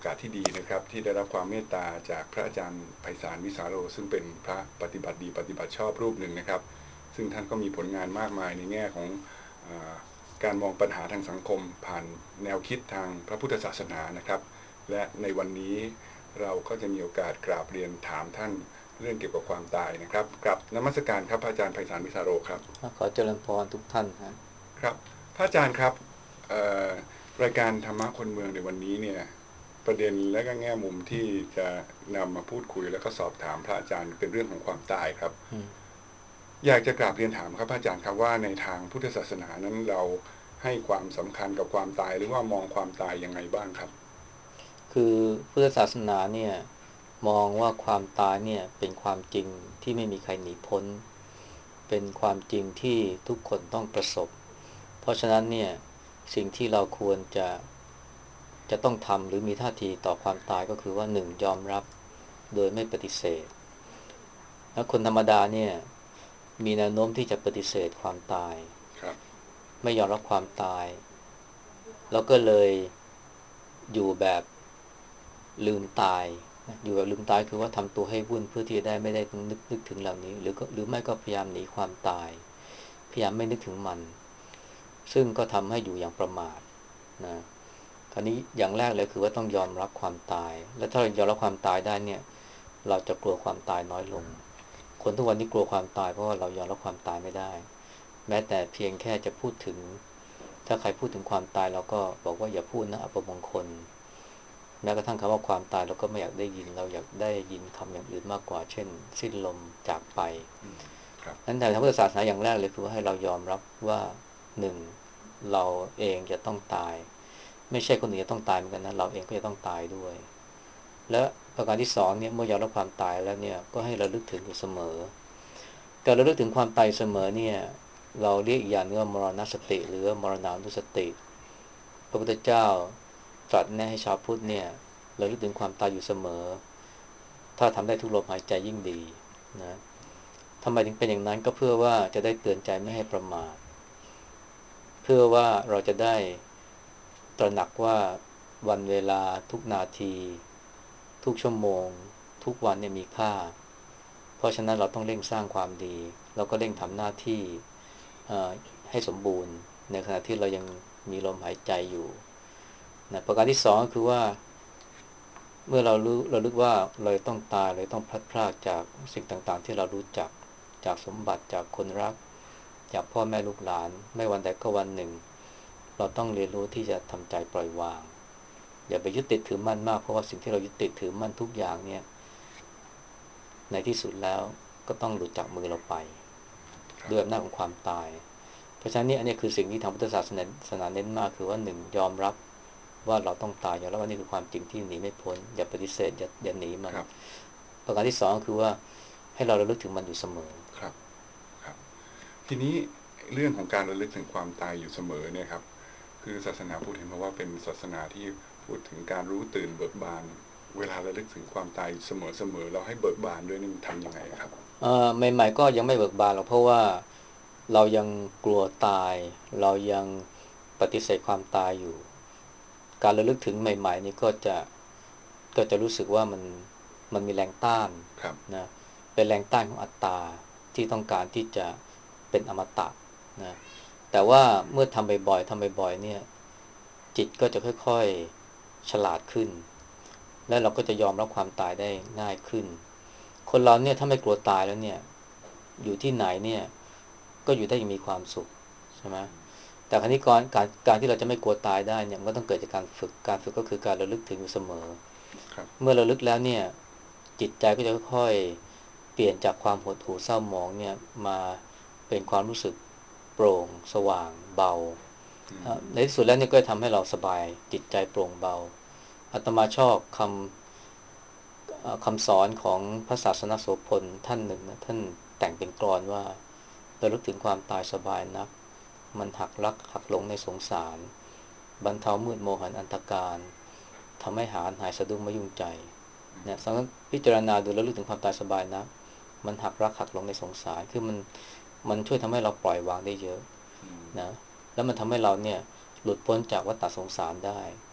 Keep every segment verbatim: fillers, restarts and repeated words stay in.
โอกาสที่ดีนะครับที่ได้รับความเมตตาจากพระอาจารย์ไพศาลวิสาโรซึ่งเป็นพระปฏิบัติดีปฏิบัติชอบรูปหนึ่งนะครับซึ่งท่านก็มีผลงานมากมายในแง่ของการมองปัญหาทางสังคมผ่านแนวคิดทางพระพุทธศาสนานะครับและในวันนี้เราก็จะมีโอกาสกราบเรียนถามท่านเรื่องเกี่ยวกับความตายนะครับกราบนมัสการครับพระอาจารย์ไพศาลวิสาโรครับขอเจริญพรทุกท่านครับครับพระอาจารย์ครับรายการธรรมะคนเมืองในวันนี้เนี่ยประเด็นและก็แง่มุมที่จะนำมาพูดคุยและก็สอบถามพระอาจารย์เป็นเรื่องของความตายครับอยากจะกราบเรียนถามครับพระอาจารย์ครับว่าในทางพุทธศาสนานั้นเราให้ความสำคัญกับความตายหรือว่ามองความตายยังไงบ้างครับคือพุทธศาสนาเนี่ยมองว่าความตายเนี่ยเป็นความจริงที่ไม่มีใครหนีพ้นเป็นความจริงที่ทุกคนต้องประสบเพราะฉะนั้นเนี่ยสิ่งที่เราควรจะจะต้องทำหรือมีท่าทีต่อความตายก็คือว่าหนึ่งยอมรับโดยไม่ปฏิเสธแล้วคนธรรมดาเนี่ยมีแนวโน้มที่จะปฏิเสธความตายครับไม่ยอมรับความตายแล้วก็เลยอยู่แบบลืมตายอยู่แบบลืมตายคือว่าทำตัวให้วุ่นเพื่อที่จะได้ไม่ได้นึกนึกถึงเหล่านี้หรือก็หรือไม่ก็พยายามหนีความตายพยายามไม่นึกถึงมันซึ่งก็ทำให้อยู่อย่างประมาทนะคราวนี้อย่างแรกเลยคือว่าต้องยอมรับความตายและถ้าเรายอมรับความตายได้เนี่ยเราจะกลัวความตายน้อยลงคนทุกวันนี้กลัวความตายเพราะว่าเรายอมรับความตายไม่ได้แม้แต่เพียงแค่จะพูดถึงถ้าใครพูดถึงความตายเราก็บอกว่าอย่าพูดนะอัปมงคลแม้กระทั่งคำว่าความตายเราก็ไม่อยากได้ยินเราอยากได้ยินคำอย่างอื่นมากกว่าเช่นสิ้นลมจากไปครับนั้นแต่ทางพุทธศาสนาอย่างแรกเลยคือว่าให้เรายอมรับว่าหนึ่งเราเองจะต้องตายไม่ใช่คนอื่นจะต้องตายเหมือนกันนะเราเองก็จะต้องตายด้วยและประการที่สองเนี่ยเมื่อยอมรับความตายแล้วเนี่ยก็ให้เราลึกถึงอยู่เสมอการระลึกถึงความตายเสมอเนี่ยเราเรียกอีกอย่างนึงว่ามรณสติหรือมรณานุสติพระพุทธเจ้าตรัสแนะให้ชาวพุทธเนี่ยระลึกถึงความตายอยู่เสมอถ้าทำได้ทุกลมหายใจยิ่งดีนะทำไมถึงเป็นอย่างนั้นก็เพื่อว่าจะได้เตือนใจไม่ให้ประมาทเพื่อว่าเราจะได้ตระหนักว่าวันเวลาทุกนาทีทุกชั่วโมงทุกวันเนี่ยมีค่าเพราะฉะนั้นเราต้องเร่งสร้างความดีเราก็เร่งทำหน้าที่ให้สมบูรณ์ในขณะที่เรายังมีลมหายใจอยู่นะประการที่สองก็คือว่าเมื่อเรารู้เราลึกว่าเราต้องตายเราต้องพลัดพรากจากสิ่งต่างๆที่เรารู้จักจากสมบัติจากคนรักจากพ่อแม่ลูกหลานไม่วันใดก็วันหนึ่งเราต้องเรียนรู้ที่จะทำใจปล่อยวางอย่าไปยึดติดถือมั่นมากเพราะว่าสิ่งที่เรายึดติดถือมั่นทุกอย่างเนี่ยในที่สุดแล้วก็ต้องหลุดจากมือเราไปด้วยอำนาจของความตายเพราะฉะนั้นนี่อันนี้คือสิ่งที่ทางพุทธศาสนาเน้นมากคือว่าหนึ่งยอมรับว่าเราต้องตายยอมรับว่านี่คือความจริงที่หนีไม่พ้นอย่าปฏิเสธอย่าอย่าหนีมันประการที่สองก็คือว่าให้เราระลึกถึงมันอยู่เสมอครับครับทีนี้เรื่องของการระลึกถึงความตายอยู่เสมอเนี่ยครับคือศาสนาพุทธเห็นว่าเป็นศาสนาที่พูดถึงการรู้ตื่นเบิกบานเวลาระลึกถึงความตายเสมอๆเราให้เบิกบานด้วยนี่มันทำยังไงครับเอ่อใหม่ๆก็ยังไม่เบิกบานหรอกเพราะว่าเรายังกลัวตายเรายังปฏิเสธความตายอยู่การระลึกถึงใหม่ๆนี่ก็จะก็จะรู้สึกว่ามันมันมีแรงต้านครับนะเป็นแรงต้านของอัตตาที่ต้องการที่จะเป็นอมตะนะแต่ว่าเมื่อทำบ่อยๆทำบ่อยๆเนี่ยจิตก็จะค่อยๆฉลาดขึ้นและเราก็จะยอมรับความตายได้ง่ายขึ้นคนเราเนี่ยถ้าไม่กลัวตายแล้วเนี่ยอยู่ที่ไหนเนี่ยก็อยู่ได้อย่างมีความสุขใช่ไหมแต่ครั้นี้ก่อนการการที่เราจะไม่กลัวตายได้เนี่ยมันก็ต้องเกิดจากการฝึกการฝึกก็คือการระลึกถึงอยู่เสมอครับเมื่อระลึกแล้วเนี่ยจิตใจก็จะค่อยๆเปลี่ยนจากความหดหู่เศร้าหมองเนี่ยมาเป็นความรู้สึกโปร่งสว่างเบาในที่สุดแล้วเนี่ยก็ทำให้เราสบายจิตใจโปร่งเบาอาตมาชอบคำคำสอนของพระศาสนโสพลท่านหนึ่งนะท่านแต่งเป็นกลอนว่าระลึกถึงความตายสบายนักมันหักลักหักหลงในสงสารบรรเทามืดโมหันอันธการทำให้หายหายสะดุ้งไม่ยุ่งใจเนี่ยสังพิจารณาดูแล้วลึกถึงความตายสบายนักมันหักรักหักหลงในสงสารคือมันมันช่วยทำให้เราปล่อยวางได้เยอะนะแล้วมันทำให้เราเนี่ยหลุดพ้นจากวัฏฏะสงสารได้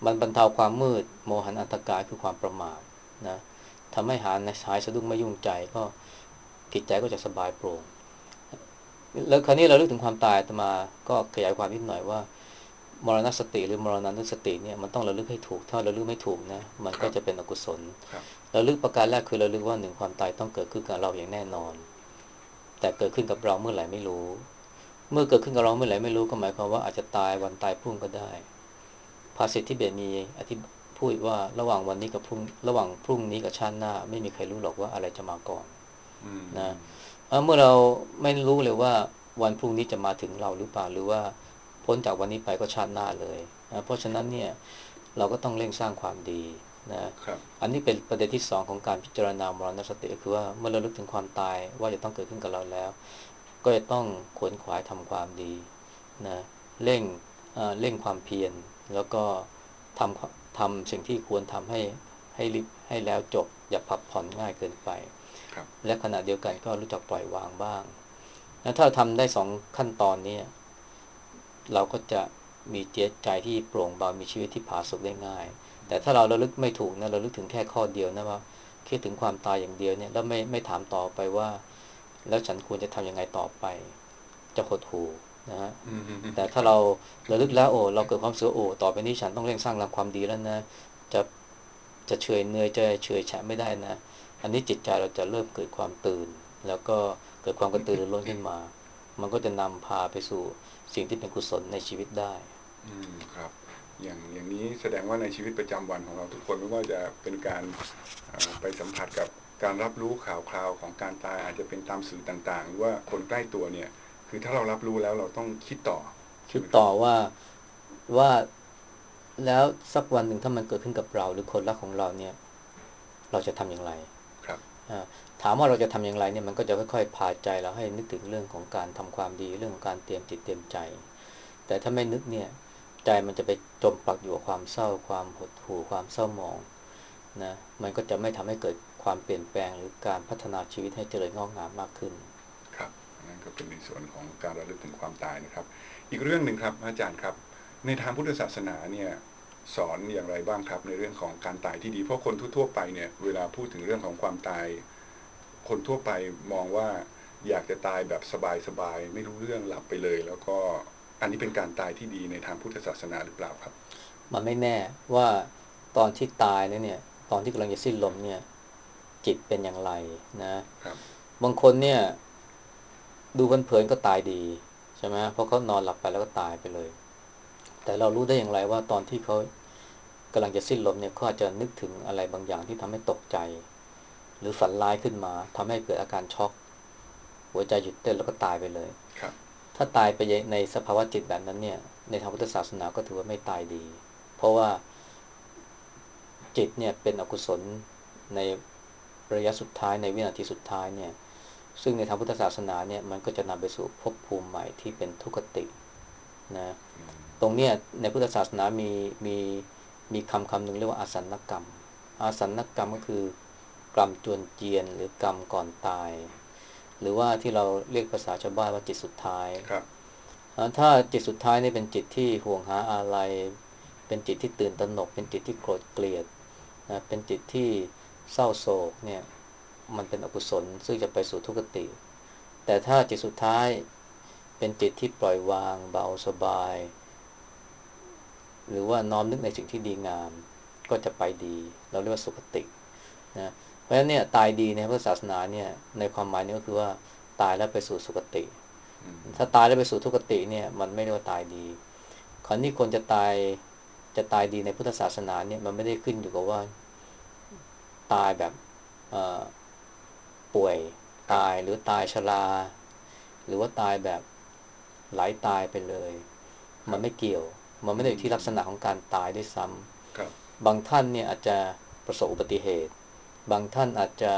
มันบรรเทาความมืดโมหันอันตกายคือความประมาทนะทำให้หายหายสะดุ้งไม่ยุ่งใจก็จิตใจก็จะสบายโปร่งแล้วคราวนี้เราลึกถึงความตายอาตมาก็ขยายความนิดหน่อยว่ามรณสติหรือมรณานุสติเนี่ยมันต้องระลึกให้ถูกถ้าระลึกไม่ถูกนะมันครับก็จะเป็นอกุศลครับระลึกประการแรกคือระลึกว่าหนึ่งความตายต้องเกิดขึ้นกับเราอย่างแน่นอนแต่เกิดขึ้นกับเราเมื่อไหร่ไม่รู้เมื่อเกิดขึ้นกับเราเมื่อไหร่ไม่รู้ก็หมายความว่าอาจจะตายวันตายพรุ่งก็ได้ภาษิตที่เบตมีอธิพูดว่าระหว่างวันนี้กับพรุ่งระหว่างพรุ่งนี้กับชาติหน้าไม่มีใครรู้หรอกว่าอะไรจะมาก่อนอืนะมเมื่อเราไม่รู้เลยว่าวันพรุ่งนี้จะมาถึงเราหรือเปล่าหรือว่าพ้นจากวันนี้ไปก็ชาติหน้าเลยนะเพราะฉะนั้นเนี่ยเราก็ต้องเร่งสร้างความดีนะครับอันนี้เป็นประเด็นที่สองของการพิจารณามรณสติก็คือว่าเมื่อเราลึกถึงความตายว่าจะต้องเกิดขึ้นกับเราแล้วก็จะต้องขวนขวายทำความดีนะเร่งเร่งความเพียรแล้วก็ทำทำสิ่งที่ควรทำให้ให้รีบให้แล้วจบอย่าพักผ่อนง่ายเกินไปครับและขณะเดียวกันก็รู้จักปล่อยวางบ้างนะถ้าเราทำได้สองขั้นตอนนี้เราก็จะมีเจตใจที่โปร่งเบามีชีวิตที่ผาสุกได้ง่ายแต่ถ้าเราระลึกไม่ถูกนะเราลึกถึงแค่ข้อเดียวนะว่าคิดถึงความตายอย่างเดียวเนี่ยแล้วไม่ไม่ถามต่อไปว่าแล้วฉันควรจะทำยังไงต่อไปจะหดหู่นะฮะอืมแต่คถ้ารับเราระลึกแล้วโอ้เราเกิดความเสือโอ้ต่อไปนี้ฉันต้องเร่งสร้างความดีแล้วนะจะจะเฉยเนื่อยจะเฉยแฉะไม่ได้นะอันนี้จิตใจเราจะเริ่มเกิดความตื่นแล้วก็เกิดความกระตือรือร้นขึ้นมามันก็จะนำพาไปสู่สิ่งที่เป็นกุศลในชีวิตได้อืมครับอย่างอย่างนี้แสดงว่าในชีวิตประจำวันของเราทุกคนไม่ว่าจะเป็นการไปสัมผัสกับการรับรู้ข่าวคราวของการตายอาจจะเป็นตามสื่อต่างๆหรือว่าคนใกล้ตัวเนี่ยคือถ้าเรารับรู้แล้วเราต้องคิดต่อใช่คิดไหมครับต่อว่าว่าแล้วสักวันหนึ่งถ้ามันเกิดขึ้นกับเราหรือคนรักของเราเนี่ยเราจะทำอย่างไรครับถามว่าเราจะทำอย่างไรเนี่ยมันก็จะค่อยๆพาใจเราให้นึกถึงเรื่องของการทำความดีเรื่องของการเตรียมจิตเตรียมใจแต่ถ้าไม่นึกเนี่ยใจมันจะไปจมปลักอยู่กับความเศร้าความหดหู่ความเศร้าหมองนะมันก็จะไม่ทำให้เกิดความเปลี่ยนแปลงหรือการพัฒนาชีวิตให้เจริญงอกงามมากขึ้นครับนั่นก็เป็นในส่วนของการระลึกถึงความตายนะครับอีกเรื่องหนึ่งครับอาจารย์ครับในทางพุทธศาสนาเนี่ยสอนอย่างไรบ้างครับในเรื่องของการตายที่ดีเพราะคนทั่วๆไปเนี่ยเวลาพูดถึงเรื่องของความตายคนทั่วไปมองว่าอยากจะตายแบบสบายๆไม่รู้เรื่องหลับไปเลยแล้วก็อันนี้เป็นการตายที่ดีในทางพุทธศาสนาหรือเปล่าครับมันไม่แน่ว่าตอนที่ตายแล้วเนี่ยตอนที่กำลังจะสิ้นลมเนี่ยจิตเป็นอย่างไรนะครับบางคนเนี่ยดูเพลินๆก็ตายดีใช่ไหมเพราะเขานอนหลับไปแล้วก็ตายไปเลยแต่เรารู้ได้อย่างไรว่าตอนที่เขากำลังจะสิ้นลมเนี่ยเขาอาจจะนึกถึงอะไรบางอย่างที่ทำให้ตกใจหรือฝันร้ายขึ้นมาทำให้เกิดอาการช็อกหัวใจหยุดเต้นแล้วก็ตายไปเลยครับถ้าตายไปในสภาวะจิตแบบนั้นเนี่ยในทางพุทธศาสนาก็ถือว่าไม่ตายดีเพราะว่าจิตเนี่ยเป็นอกุศลในระยะสุดท้ายในวินาทีสุดท้ายเนี่ยซึ่งในทางพุทธศาสนาเนี่ยมันก็จะนำไปสู่ภพภูมิใหม่ที่เป็นทุกขตินะตรงเนี้ยในพุทธศาสนามีมีมีคำคำหนึ่งเรียกว่าอาสันนกรรมอาสันนกรรมก็คือกรรมจวนเจียนหรือกรรมก่อนตายหรือว่าที่เราเรียกภาษาชาวบ้านว่าจิตสุดท้ายครับถ้าจิตสุดท้ายนี่เป็นจิตที่ห่วงหาอะไรเป็นจิตที่ตื่นตระหนกเป็นจิตที่โกรธเกลียดนะเป็นจิตที่เศร้าโศกเนี่ยมันเป็นอกุศลซึ่งจะไปสู่ทุกขติแต่ถ้าจิตสุดท้ายเป็นจิตที่ปล่อยวางเบาสบายหรือว่าน้อมนึกในสิ่งที่ดีงามก็จะไปดีเราเรียกว่าสุขตินะเพราะฉะนั้นเนี่ยตายดีในพุทธศาสนาเนี่ยในความหมายนี้ก็คือว่าตายแล้วไปสู่สุคติถ้าตายแล้วไปสู่ทุกขติเนี่ยมันไม่เรียกว่าตายดีคราวนี้คนจะตายจะตายดีในพุทธศาสนาเนี่ยมันไม่ได้ขึ้นอยู่กับว่าตายแบบป่วยครับตายหรือตายชราหรือว่าตายแบบไหลตายไปเลยมันครับไม่เกี่ยวมันไม่อืได้อยู่ที่ลักษมณะของการตายด้วยซ้ครับำบางท่านเนี่ยอาจจะประสบอุบัติเหตุบางท่านอาจจะ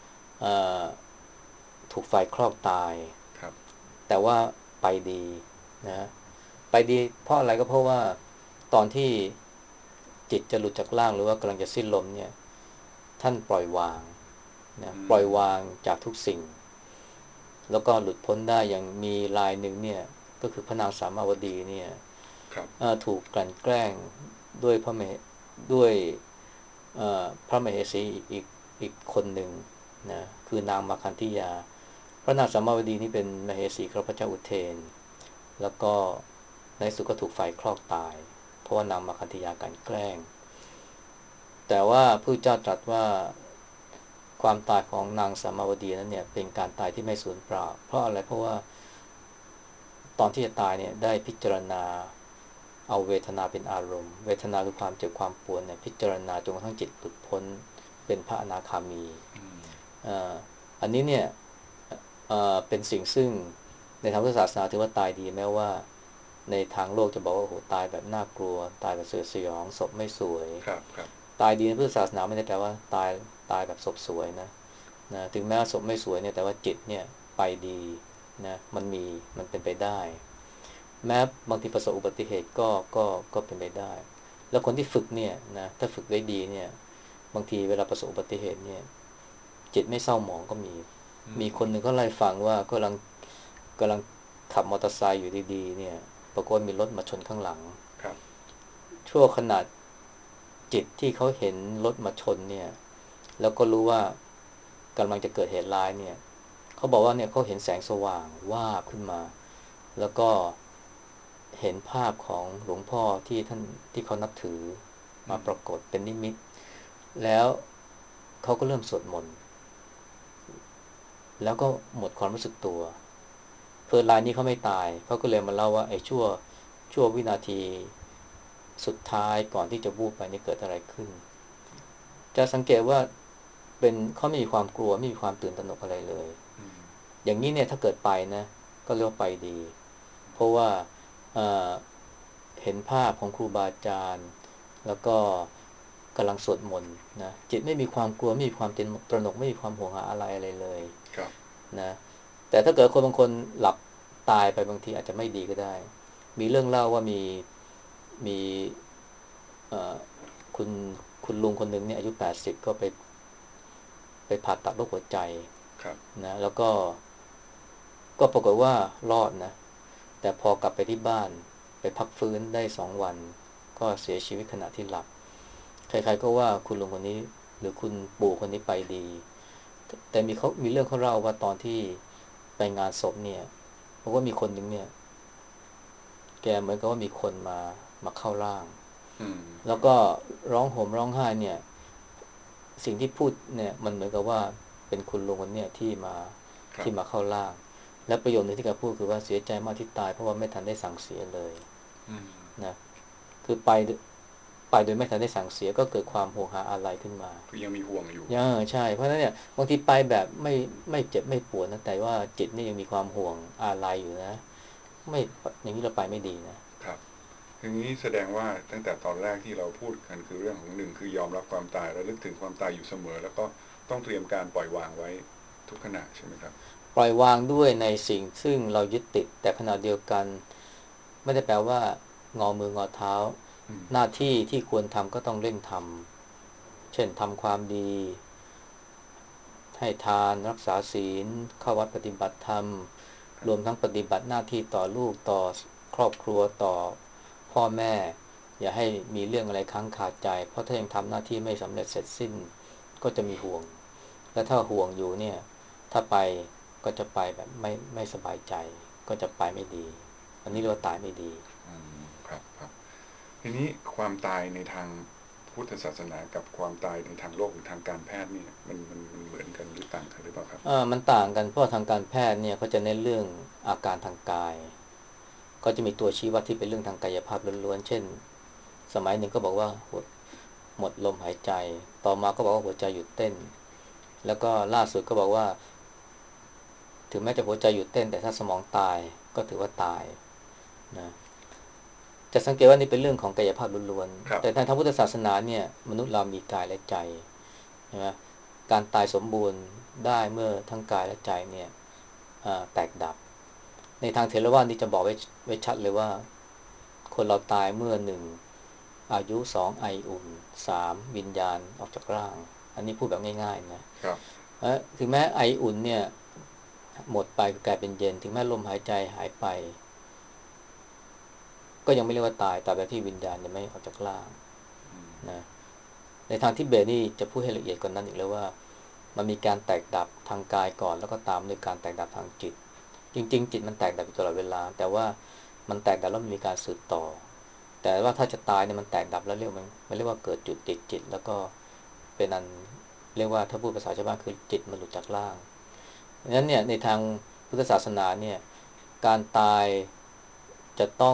ถูกไฟคลอกตายครับแต่ว่าไปดีนะไปดีเพราะอะไรก็เพราะว่าตอนที่จิตจะหลุดจากร่างหรือว่ากำลังจะสิ้นลมเนี่ยท่านปล่อยวางนะอืปล่อยวามงจากทุกสิ่งแล้วก็หลุดพ้นได้อย่างมีรายหนึ่งเนี่ยก็คือพระนางสามาวดีเนี่ยครับถูกกลั่นแกล้งด้วยพระมเหด้วยเอ่อพระมเหสีอีกอีกคนหนึ่งนะคือนางมาคันธิยาพระนางสัมมาวดีนี่เป็นมเหสีของพระเจ้าอุเทนแล้วก็ในที่สุดก็ถูกไฟคลอกตายเพราะว่านางมาคันธิยากลันแกล้งแต่ว่าพระเจ้าตรัสว่าความตายของนางสัมมาวดีนั้นเนี่ยเป็นการตายที่ไม่สูญเปล่าเพราะอะไรเพราะว่าตอนที่จะตายเนี่ยได้พิจารณาเอาเวทนาเป็นอารมณ์เวทนาคือความเจ็บความปวดเนี่ยพิจารณาจนกระทั่งจิตหลุดพ้นเป็นพระอนาคามีอ่าอันนี้เนี่ยเอ่อเป็นสิ่งซึ่งในทางพุทธศาสนาถือว่าตายดีแม้ว่าในทางโลกจะบอกว่าโอ้โหตายแบบน่ากลัวตายแบบสยดสยองศพไม่สวยครับครับตายดีในพุทธศาสนาไม่ได้แปลว่าตายตายแบบศพสวยนะนะถึงแม้ว่าศพไม่สวยเนี่ยแต่ว่าจิตเนี่ยไปดีนะมันมีมันเป็นไปได้แม้บางทีประสบอุบัติเหตุก็ก็ก็เป็นไปได้แล้วคนที่ฝึกเนี่ยนะถ้าฝึกได้ดีเนี่ยบางทีเวลาประสบอุบัติเหตุเนี่ยจิตไม่เศร้าหมองก็มีมีคนหนึ่งเขาเล่าให้ฟังว่ากำลังกำลังขับมอเตอร์ไซค์อยู่ดีๆเนี่ยปรากฏมีรถมาชนข้างหลังครับชั่วขณะจิตที่เขาเห็นรถมาชนเนี่ยแล้วก็รู้ว่ากำลังจะเกิดเหตุร้ายเนี่ยเขาบอกว่าเนี่ยเขาเห็นแสงสว่างวาบขึ้นมาแล้วก็เห็นภาพของหลวงพ่อที่ท่านที่เขานับถือมาปรากฏเป็นนิมิตแล้วเขาก็เริ่มสวดมนต์แล้วก็หมดความรู้สึกตัวเพื่อนรายนี้เขาไม่ตายเขาก็เลยมาเล่าว่าไอ้ชั่วชั่ววินาทีสุดท้ายก่อนที่จะวูบไปนี่เกิดอะไรขึ้นจะสังเกตว่าเป็นเขาไม่มีความกลัวไม่มีความตื่นตระหนกอะไรเลยอย่างนี้เนี่ยถ้าเกิดไปนะก็เรียกว่าไปดีเพราะว่าเเห็นภาพของครูบาอาจารย์แล้วก็กำลังสวดมนต์นะจิตไม่มีความกลัวไม่มีความตระหนกไม่มีความห่วงหาอะไรอะไรเลยครับนะแต่ถ้าเกิดคนบางคนหลับตายไปบางทีอาจจะไม่ดีก็ได้มีเรื่องเล่าว่ามีมีคุณคุณลุงคนหนึ่งเนี่ยอายุแปดสิบก็ไปไปผ่าตัดโรคหัวใจครับนะแล้วก็ก็ปรากฏว่ารอดนะแต่พอกลับไปที่บ้านไปพักฟื้นได้สองวันก็เสียชีวิตขณะที่หลับใครๆก็ว่าคุณลุงคนนี้หรือคุณปู่คนนี้ไปดีแต่มีเขามีเรื่องเขาเล่าว่าตอนที่ไปงานศพเนี่ยบอกว่ามีคนหนึ่งเนี่ยแกเหมือนกับว่ามีคนมามาเข้าร่างแล้วก็ร้องห่มร้องไห้เนี่ยสิ่งที่พูดเนี่ยมันเหมือนกับว่าเป็นคุณลุงคนเนี่ยที่มาที่มาเข้าร่างและประโยคนึงที่แกพูดคือว่าเสียใจมากที่ตายเพราะว่าไม่ทันได้สั่งเสียเลยนะคือไปไปโดยไม่ทันได้สั่งเสียก็เกิดความห่วงหาอะไรขึ้นมาคือยังมีห่วงอยู่ยังใช่เพราะฉะนั้นเนี่ยบางทีไปแบบไม่ไม่เจ็บไม่ปวดนะแต่ว่าจิตนี่ยังมีความห่วงอะไรอยู่นะไม่อย่างนี้เราไปไม่ดีนะครับทีนี้แสดงว่าตั้งแต่ตอนแรกที่เราพูดกันคือเรื่องของหนึ่งคือยอมรับความตายระลึกถึงความตายอยู่เสมอแล้วก็ต้องเตรียมการปล่อยวางไว้ทุกขณะใช่ไหมครับปล่อยวางด้วยในสิ่งซึ่งเรายึดติดแต่ขณะเดียวกันไม่ได้แปลว่างอมืองอเท้าหน้าที่ที่ควรทำก็ต้องเร่งทำเช่นทำความดีให้ทานรักษาศีลเข้าวัดปฏิบัติธรรมรวมทั้งปฏิบัติหน้าที่ต่อลูกต่อครอบครัวต่อพ่อแม่อย่าให้มีเรื่องอะไรค้างคาใจเพราะถ้ายังทำหน้าที่ไม่สำเร็จเสร็จสิ้นก็จะมีห่วงและถ้าห่วงอยู่เนี่ยถ้าไปก็จะไปแบบไม่ไม่สบายใจก็จะไปไม่ดีอันนี้เรียกว่าตายไม่ดีอืมครับครับทีนี้ความตายในทางพุทธศาสนากับความตายในทางโลกหรือทางการแพทย์เนี่ยมันมันมันเหมือนกันหรือต่างกันหรือเปล่าครับเออมันต่างกันเพราะทางการแพทย์เนี่ยเขาจะเน้นเรื่องอาการทางกายก็จะมีตัวชี้วัดที่เป็นเรื่องทางกายภาพล้วนๆเช่นสมัยหนึ่งก็บอกว่าหมดลมหายใจต่อมาก็บอกว่าหัวใจหยุดเต้นแล้วก็ล่าสุดก็บอกว่าถึงแม้จะหัวใจหยุดเต้นแต่ถ้าสมองตายก็ถือว่าตายนะจะสังเกตว่านี่เป็นเรื่องของกายภาพล้วนๆแต่ในทางพุทธศาสนาเนี่ยมนุษย์เรามีกายและใจใช่ไหมการตายสมบูรณ์ได้เมื่อทั้งกายและใจเนี่ยแตกดับในทางเถรวาทนี่จะบอกไว้ไว้ชัดเลยว่าคนเราตายเมื่อหนึ่งอายุสองไออุ่นสามวิญญาณออกจากร่างอันนี้พูดแบบง่ายๆนะครับถึงแม้ไออุ่นเนี่ยหมดไปกลายเป็นเย็นถึงแม้ลมหายใจหายไปก็ยังไม่เรียกว่าตายตราบใดที่วิญญาณยังไม่ออกจากร่างนะในทางทิเบตนี่จะพูดให้ละเอียดกว่านั้นอีกเลยว่ามันมีการแตกดับทางกายก่อนแล้วก็ตามด้วยการแตกดับทางจิตจริงๆจิตมันแตกดับอยู่ตลอดเวลาแต่ว่ามันแตกดับแล้วมันมีการสืบต่อแต่ว่าถ้าจะตายเนี่ยมันแตกดับแล้วเรียกมันมันเรียกว่าเกิดจุดติดจิตแล้วก็เป็นอันเรียกว่าถ้าพูดภาษาชาวบ้านคือจิตมันหลุดจากร่างดังนั้นเนี่ยในทางพุทธศาสนาเนี่ยการตายจะต้อง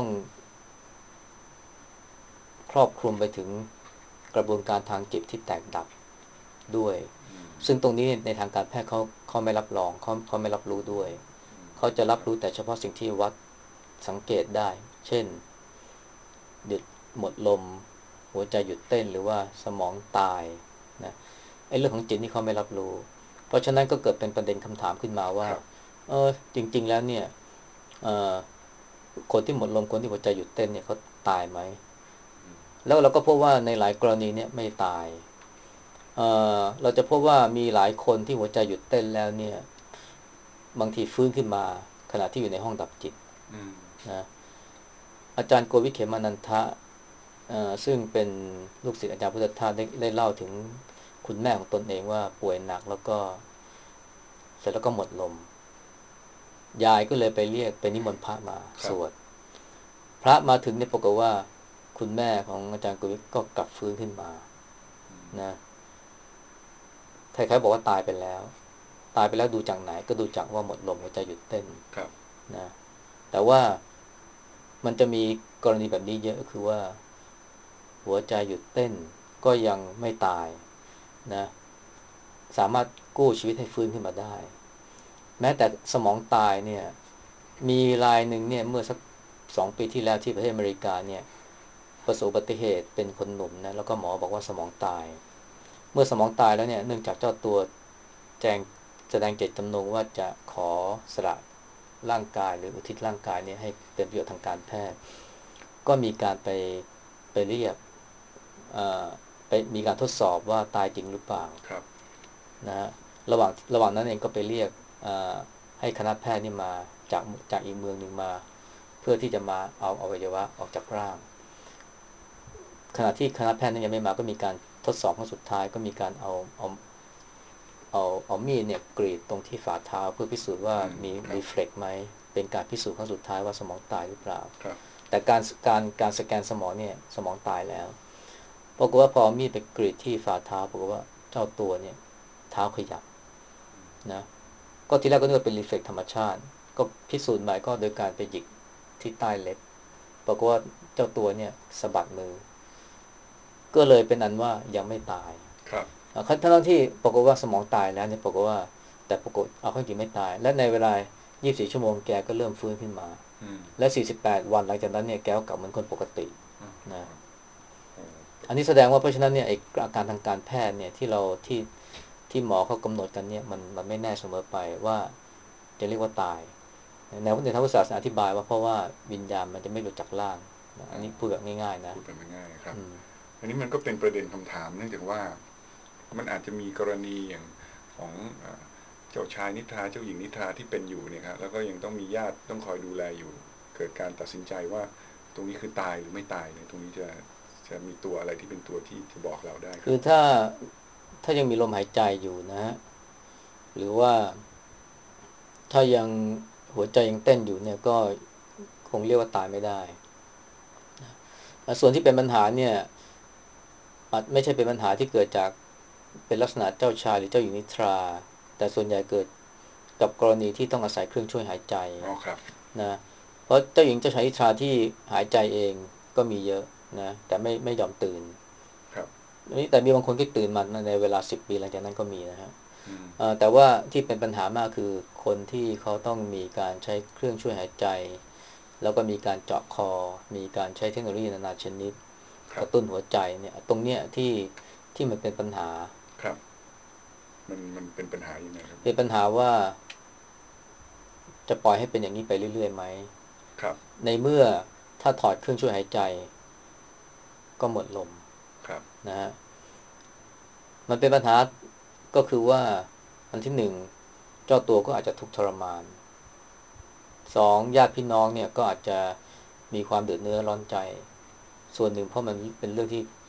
ครอบคลุมไปถึงกระบวนการทางจิตที่แตกดับด้วยซึ่งตรงนี้ในทางการแพทย์เขาเขาไม่รับรองเขาเขาไม่รับรู้ด้วยเขาจะรับรู้แต่เฉพาะสิ่งที่วัดสังเกตได้เช่นหยุดหมดลมหัวใจหยุดเต้นหรือว่าสมองตายนะไอ้เรื่องของจิตนี่เขาไม่รับรู้เพราะฉะนั้นก็เกิดเป็นประเด็นคำถามขึ้นมาว่าเออจริงๆแล้วเนี่ยเออคนที่หมดลมคนที่หัวใจหยุดเต้นเนี่ยเขาตายไหมแล้วเราก็พบว่าในหลายกรณีเนี่ยไม่ตายเออเราจะพบว่ามีหลายคนที่หัวใจหยุดเต้นแล้วเนี่ยบางทีฟื้นขึ้นมาขณะที่อยู่ในห้องดับจิตนะอาจารย์โกวิทเขมานันทะซึ่งเป็นลูกศิษย์อาจารย์พุทธทาสได้ได้เล่าถึงคุณแม่ของตนเองว่าป่วยหนักแล้วก็เสร็จแล้วก็หมดลมยายก็เลยไปเรียกไปนิมนต์พระมาสวดพระมาถึงเนี่ยปรากฏว่าคุณแม่ของอาจารย์โกวิทก็กลับฟื้นขึ้นมานะใครๆบอกว่าตายไปแล้วตายไปแล้วดูจากไหนก็ดูจากว่าหมดลมหัวใจหยุดเต้นนะแต่ว่ามันจะมีกรณีแบบนี้เยอะคือว่าหัวใจหยุดเต้นก็ยังไม่ตายนะสามารถกู้ชีวิตให้ฟื้นขึ้นมาได้แม้แต่สมองตายเนี่ยมีรายหนึ่งเนี่ยเมื่อสักสองปีที่แล้วที่ประเทศอเมริกาเนี่ยประสบอุบัติเหตุเป็นคนหนุ่มนะแล้วก็หมอบอกว่าสมองตายเมื่อสมองตายแล้วเนี่ยเนื่องจากเจ้าตัวแจ้งแสดงเจตจำนงว่าจะขอสละร่างกายหรืออุทิศร่างกายนี้ให้เป็นประโยชน์ทางการแพทย์ก็มีการไปไปเรียกไปมีการทดสอบว่าตายจริงหรือเปล่านะฮะระหว่างระหว่างนั้นเองก็ไปเรียกให้คณะแพทย์นี่มาจากจากอีกเมืองหนึ่งมาเพื่อที่จะมาเอาอวัยวะออกจากร่างขณะที่คณะแพทย์นั้นยังไม่มาก็มีการทดสอบครั้งสุดท้ายก็มีการเอาเอาเอาเอามีดเนี่ยกรีดตรงที่ฝ่าเท้าเพื่อพิสูจน์ว่ามีรีเฟล็กซ์ไหมเป็นการพิสูจน์ครั้งสุดท้ายว่าสมองตายหรือเปล่าแต่การการการสแกนสมองเนี่ยสมองตายแล้วปรากฏว่าพอมีดไปกรีดที่ฝ่าเท้าปรากฏว่าเจ้าตัวเนี่ยเท้าขยับนะก็ทีแรกก็นึกว่าเป็นรีเฟล็กซ์ธรรมชาติก็พิสูจน์ใหม่ก็โดยการไปหยิกที่ใต้เล็บปรากฏว่าเจ้าตัวเนี่ยสะบัดมือก็เลยเป็นอันว่ายังไม่ตายครับทั้งที่ปรากฏว่าสมองตายแล้วเนี่ยปรากฏว่าแต่ปรากฏเอาเข้าจริงไม่ตายและในเวลายี่สิบสี่ชั่วโมงแกก็เริ่มฟื้นขึ้นมาและสี่สิบแปดวันหลังจากนั้นเนี่ยแกก็กลับเหมือนคนปกตินะอันนี้แสดงว่าเพราะฉะนั้นเนี่ยไอ้อาการทางการแพทย์เนี่ยที่เราที่ที่หมอเขากำหนดกันเนี่ยมันมันไม่แน่เสมอไปว่าจะเรียกว่าตายในในทางวิทยาศาสตร์อธิบายว่าเพราะว่าวิญญาณมันจะไม่หลุดจากร่างอันนี้พูดแบบง่ายๆนะพูดแบบง่ายๆครับอันนี้มันก็เป็นประเด็นคำถามเนื่องจากว่ามันอาจจะมีกรณีอย่างของเจ้าชายนิทราเจ้าหญิงนิทราที่เป็นอยู่เนี่ยครับแล้วก็ยังต้องมีญาติต้องคอยดูแลอยู่เกิดการตัดสินใจว่าตรงนี้คือตายหรือไม่ตายเนี่ยตรงนี้จะจะมีตัวอะไรที่เป็นตัวที่จะบอกเราได้คือถ้าถ้ายังมีลมหายใจอยู่นะฮะหรือว่าถ้ายังหัวใจยังเต้นอยู่เนี่ยก็คงเรียกว่าตายไม่ได้ส่วนที่เป็นปัญหาเนี่ยอาจไม่ใช่เป็นปัญหาที่เกิดจากเป็นลักษณะเจ้าชายหรือเจ้าหญิงนิทราแต่ส่วนใหญ่เกิดกับกรณีที่ต้องอาศัยเครื่องช่วยหายใจนะเพราะเจ้าหญิงเจ้าชายนิทราที่หายใจเองก็มีเยอะนะแต่ไม่ไม่ยอมตื่นแต่มีบางคนที่ตื่นมาในเวลาสิบปีหลังจากนั้นก็มีนะฮะแต่ว่าที่เป็นปัญหามากคือคนที่เขาต้องมีการใช้เครื่องช่วยหายใจแล้วก็มีการเจาะคอมีการใช้เทคโนโลยีนานาชนิดกระตุ้นหัวใจเนี่ยตรงเนี้ยที่ที่มันเป็นปัญหาครับมันมันเป็นปัญหายังไงครับเป็นปัญหาว่าจะปล่อยให้เป็นอย่างนี้ไปเรื่อยๆไหมครับในเมื่อถ้าถอดเครื่องช่วยหายใจก็หมดลมครับนะฮะมันเป็นปัญหาก็คือว่าอันที่หนึ่งเจ้าตัวก็อาจจะทุกข์ทรมานสองญาติพี่น้องเนี่ยก็อาจจะมีความเดือดเนื้อร้อนใจส่วนหนึ่งเพราะมันเป็นเรื่องที่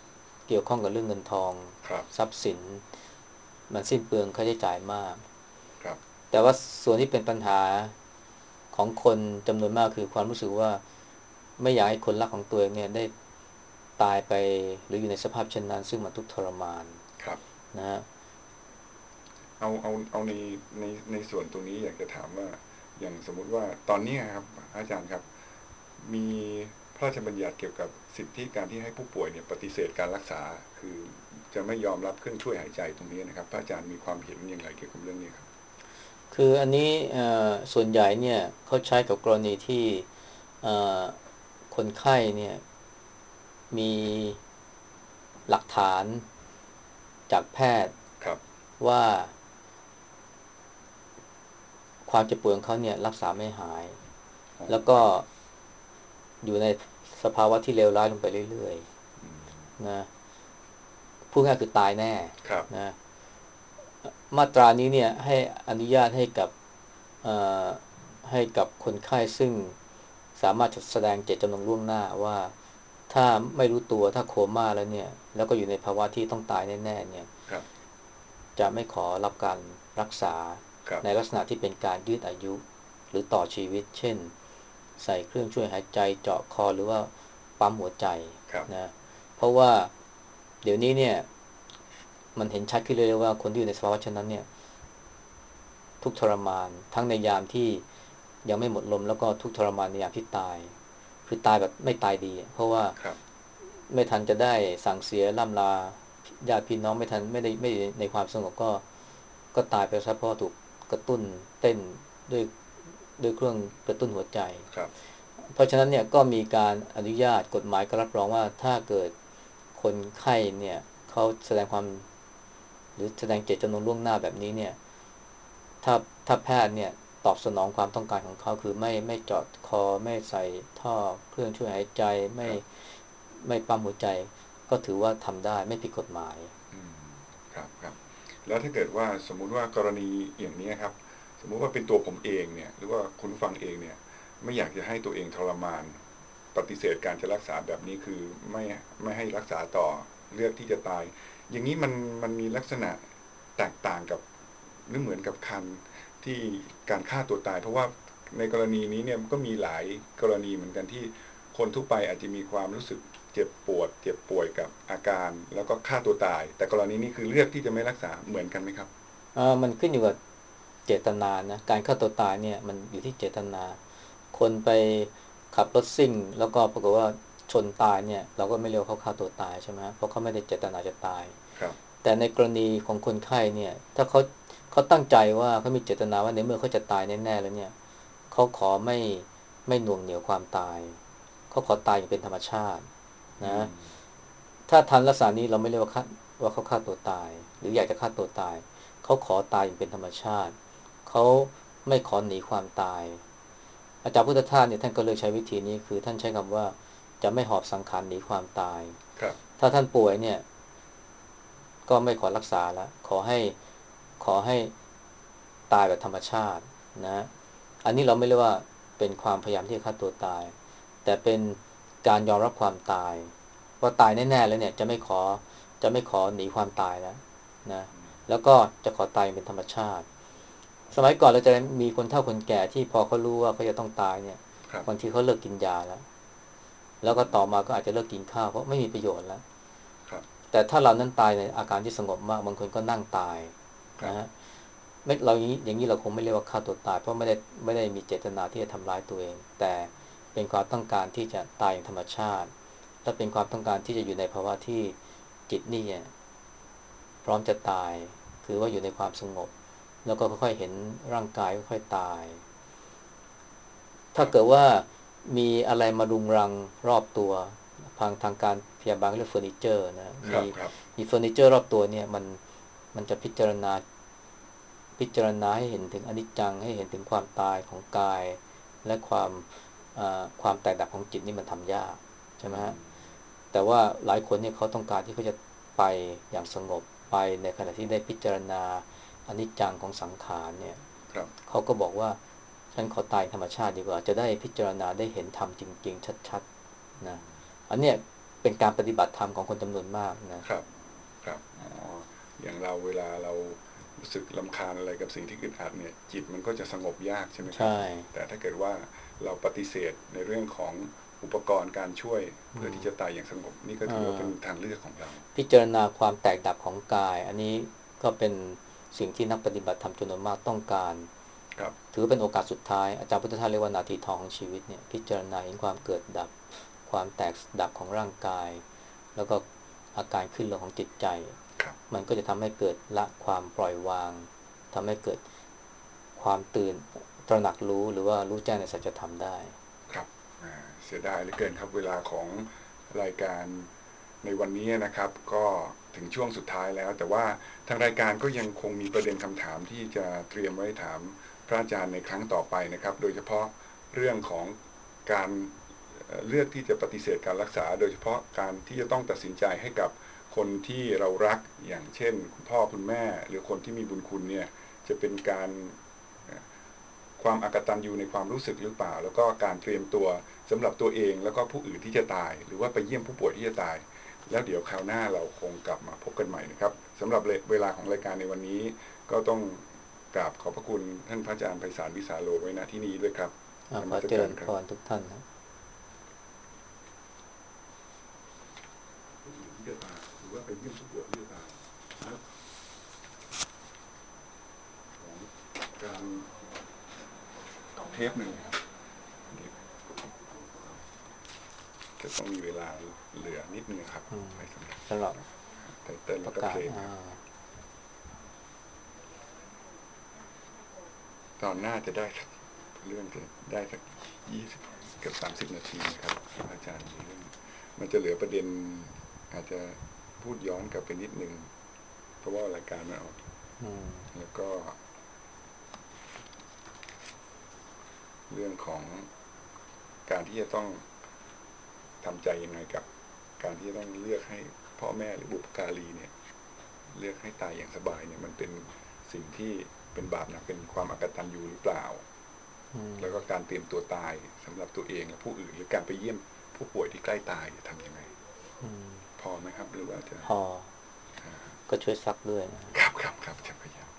เกี่ยวข้องกับเรื่องเงินทองครับทรัพย์สินมันสิ้นเปลืองค่าใช้จ่ายมากครับแต่ว่าส่วนที่เป็นปัญหาของคนจำนวนมากคือความรู้สึกว่าไม่อยากให้คนรักของตัวเองเนี่ยได้ตายไปหรืออยู่ในสภาพเช่นนั้นซึ่งมันทุกข์ทรมานครับนะฮะเอาเอาเอาในในในส่วนตรงนี้อยากจะถามว่าอย่างสมมุติว่าตอนนี้ครับอาจารย์ครับมีพระราชบัญญัติเกี่ยวกับสิทธิการที่ให้ผู้ป่วยเนี่ยปฏิเสธการรักษาคือจะไม่ยอมรับเครื่องช่วยหายใจตรงนี้นะครับพระอาจารย์มีความเห็นอย่างไรเกี่ยวกับเรื่องนี้ครับคืออันนี้เอ่อส่วนใหญ่เนี่ยเขาใช้กับกรณีที่เอ่อคนไข้เนี่ยมีหลักฐานจากแพทย์ครับว่าความเจ็บป่วยของเขาเนี่ยรักษาไม่หายอ๋อแล้วคก็รับอยู่ในสภาวะที่เลวร้ายลงไปเรื่อยอืมๆนะพูดง่ายคือตายแน่ครับนะมาตรานี้เนี่ยให้อนุญาตให้กับเอ่อให้กับคนไข้ซึ่งสามารถจะแสดงเจตจำนงล่วงหน้าว่าถ้าไม่รู้ตัวถ้าโคม่าแล้วเนี่ยแล้วก็อยู่ในภาวะที่ต้องตายแน่ๆเนี่ยครับจะไม่ขอรับการรักษาครับในลักษณะที่เป็นการยืดอายุหรือต่อชีวิตเช่นใส่เครื่องช่วยหายใจเจาะคอหรือว่าปั๊มหัวใจครับนะเพราะว่าเดี๋ยวนี้เนี่ยมันเห็นชัดขึ้นเลยว่าคนที่อยู่ในสภาวะเช่นนั้นเนี่ยทุกข์ทรมานทั้งในยามที่ยังไม่หมดลมแล้วก็ทุกข์ทรมานในยามที่ตายคือตายแบบไม่ตายดีเพราะว่าครับไม่ทันจะได้สั่งเสียล่ำลาญาติพี่น้องไม่ทันไม่ได้ไม่ได้ในความสงบก็ก็ตายไปซะเพราะถูกกระตุ้นเต้นด้วยด้วยเครื่องกระตุ้นหัวใจครับเพราะฉะนั้นเนี่ยก็มีการอนุญาตกฎหมายก็รับรองว่าถ้าเกิดคนไข้เนี่ยเขาแสดงความหรือแสดงเจตจำนงล่วงหน้าแบบนี้เนี่ย ถ้าถ้าแพทย์เนี่ยตอบสนองความต้องการของเขาคือไม่ไม่เจาะคอไม่ใส่ท่อเครื่องช่วยหายใจคไม่รับไม่ปั๊มหัวใจก็ถือว่าทำได้ไม่ผิดกฎหมายอืมครับครับแล้วถ้าเกิดว่าสมมุติว่ากรณีอย่างนี้ครับสมมุติว่าเป็นตัวผมเองเนี่ยหรือว่าคุณฟังเองเนี่ยไม่อยากจะให้ตัวเองทรมานปฏิเสธการจะรักษาแบบนี้คือไม่ไม่ให้รักษาต่อเลือกที่จะตายอย่างนี้มันมันมีลักษณะแตกต่างกับหรือเหมือนกับคันที่การฆ่าตัวตายเพราะว่าในกรณีนี้เนี่ยก็มีหลายกรณีเหมือนกันที่คนทั่วไปอาจจะมีความรู้สึกเจ็บปวดเจ็บป่วยกับอาการแล้วก็ฆ่าตัวตายแต่กรณีนี้คือเลือกที่จะไม่รักษาเหมือนกันไหมครับเอ่อมันขึ้นอยู่กับเจตนานะการฆ่าตัวตายเนี่ยมันอยู่ที่เจตนาคนไปขับรถซิ่งแล้วก็ปรากฏว่าชนตายเนี่ยเราก็ไม่เรียกว่าเขาฆ่าตัวตายใช่ไหมเพราะเขาไม่ได้เจตนาจะตายครับแต่ในกรณีของคนไข้เนี่ยถ้าเขาเขาตั้งใจว่าเขามีเจตนาว่าในเมื่อเขาจะตายแน่ๆแล้วเนี่ยเขาขอไม่ไม่หน่วงเหนี่ยวความตายเขาขอตายอย่างเป็นธรรมชาติอืนะมถ้าทันลักษณะนี้เราไม่เรียกว่าฆ่าว่าเขาฆ่าตัวตายหรืออยากจะฆ่าตัวตายเขาขอตายอย่างเป็นธรรมชาติเขาไม่ขอหนีความตายอาจารย์พุทธทาสเนี่ยท่านก็เลยใช้วิธีนี้คือท่านใช้คำว่าจะไม่หอบสังขารหนีความตายครับถ้าท่านป่วยเนี่ย ก็ไม่ขอรักษาแล้วขอให้ขอให้ตายแบบธรรมชาตินะอันนี้เราไม่เรียกว่าเป็นความพยายามที่จะฆ่าตัวตายแต่เป็นการยอมรับความตายว่าตายแน่ๆแล้วเนี่ยจะไม่ขอจะไม่ขอหนีความตายแล้วนะแล้วก็จะขอตายเป็นธรรมชาติสมัยก่อนเราจะมีคนเฒ่าคนแก่ที่พอเขารู้ว่าเขาจะต้องตายเนี่ยครับบางทีเขาเลิกกินยาแล้วแล้วก็ต่อมาก็อาจจะเลิกกินข้าวเพราะไม่มีประโยชน์แล้วครับแต่ถ้าเรานั้นตายในอาการที่สงบมากบางคนก็นั่งตายครับนะฮะไม่เราอย่างนี้อย่างนี้เราคงไม่เรียกว่าฆ่าตัวตายเพราะไม่ได้ไม่ได้มีเจตนาที่จะทำร้ายตัวเองแต่เป็นความต้องการที่จะตายอย่างธรรมชาติและเป็นความต้องการที่จะอยู่ในภาวะที่จิตนี่พร้อมจะตายคือว่าอยู่ในความสงบแล้วก็ค่อยๆเห็นร่างกายค่อยๆตายคถ้ารับเกิดว่ามีอะไรมารุงรังรอบตัวทางทางการพยาบาลเรียกเฟอร์นิเจอร์นะมีครับครับมีเฟอร์นิเจอร์รอบตัวเนี่ยมันมันจะพิจารณาพิจารณาให้เห็นถึงอนิจจังให้เห็นถึงความตายของกายและความความแตกดับของจิตนี่มันทำยากใช่ไหมอืฮะมแต่ว่าหลายคนเนี่ยเขาต้องการที่เขาจะไปอย่างสงบไปในขณะที่ได้พิจารณาอนิจจังของสังขารเนี่ยครับเขาก็บอกว่าฉันขอตายธรรมชาติดีกว่าจะได้พิจารณาได้เห็นธรรมจริงๆชัดๆนะอันเนี้ยเป็นการปฏิบัติธรรมของคนจำนวนมากนะครับครับอ๋ออย่างเราเวลาเรารู้สึกรำคาญอะไรกับสิ่งที่อึดอัดเนี่ยจิตมันก็จะสงบยากใช่ไหมครับใช่แต่ถ้าเกิดว่าเราปฏิเสธในเรื่องของอุปกรณ์การช่วยอืเพื่อมที่จะตายอย่างสงบนี่ก็เอ่ถือว่าเป็นอทางเลือกของเราพิจารณาความแตกดับของกายอันนี้ก็เป็นสิ่งที่นักปฏิบัติธรรมจำนวนมากต้องการครับถือเป็นโอกาสสุดท้ายอาจารย์พุทธทาสเรียกว่านาทีทองของชีวิตเนี่ยพิจารณาเห็นความเกิดดับความแตกดับของร่างกายแล้วก็อาการขึ้นลงของจิตใจครับมันก็จะทำให้เกิดละความปล่อยวางทำให้เกิดความตื่นตระหนักรู้หรือว่ารู้แจ้งในสัจธรรมได้ครับอ่าเสียดายเหลือเกินครับเวลาของรายการในวันนี้นะครับก็ถึงช่วงสุดท้ายแล้วแต่ว่าทางรายการก็ยังคงมีประเด็นคำถามที่จะเตรียมไว้ถามพระอาจารย์ในครั้งต่อไปนะครับโดยเฉพาะเรื่องของการเอ่อเลือกที่จะปฏิเสธการรักษาโดยเฉพาะการที่จะต้องตัดสินใจให้กับคนที่เรารักอย่างเช่นคุณพ่อคุณแม่หรือคนที่มีบุญคุณเนี่ยจะเป็นการความอกตัญญูในความรู้สึกหรือเปล่าแล้วก็การเตรียมตัวสำหรับตัวเองแล้วก็ผู้อื่นที่จะตายหรือว่าไปเยี่ยมผู้ป่วยที่จะตายแล้วเดี๋ยวคราวหน้าเราคงกลับมาพบกันใหม่นะครับสำหรับเวลาของรายการในวันนี้ก็ต้องกราบขอบพระคุณท่านพระอาจารย์ไพศาลวิสาโลไว้ณที่นี้ด้วยครับนขอมัสเจริญพการครับรทุกท่านนะผู้อื่นที่จะตายหรือว่าไปเยี่ยมผู้ป่วยที่จะตายแล้วของการเทปหนึ่งจะต้องมีเวลาเหลือนิดนึงครับอืมไว้สำหรับสำหรับไตเติ้ลประแล้วก็เพลงกาศอ่ครับาตอนหน้าจะได้สักเรื่องจะได้สักยี่สิบเกือบสามสิบนาทีนะครับอาจารย์มีเรื่องมันจะเหลือประเด็นอาจจะพูดย้อนกลับไปนิดนึงเพราะว่ารายการมันออกอืมแล้วก็เรื่องของการที่จะต้องทำใจยังไงกับการที่จะต้องเลือกให้พ่อแม่หรือบุพการีเนี่ยเลือกให้ตายอย่างสบายเนี่ยมันเป็นสิ่งที่เป็นบาปหนักเป็นความอกตัญญูหรือเปล่าอืมแล้วก็การเตรียมตัวตายสำหรับตัวเองและผู้อื่นหรือการไปเยี่ยมผู้ป่วยที่ใกล้ตายทำยังไงอืมพอไหมครับหรือว่าจะพอก็ช่วยซักด้วยนะครับครับครับจะพยายาม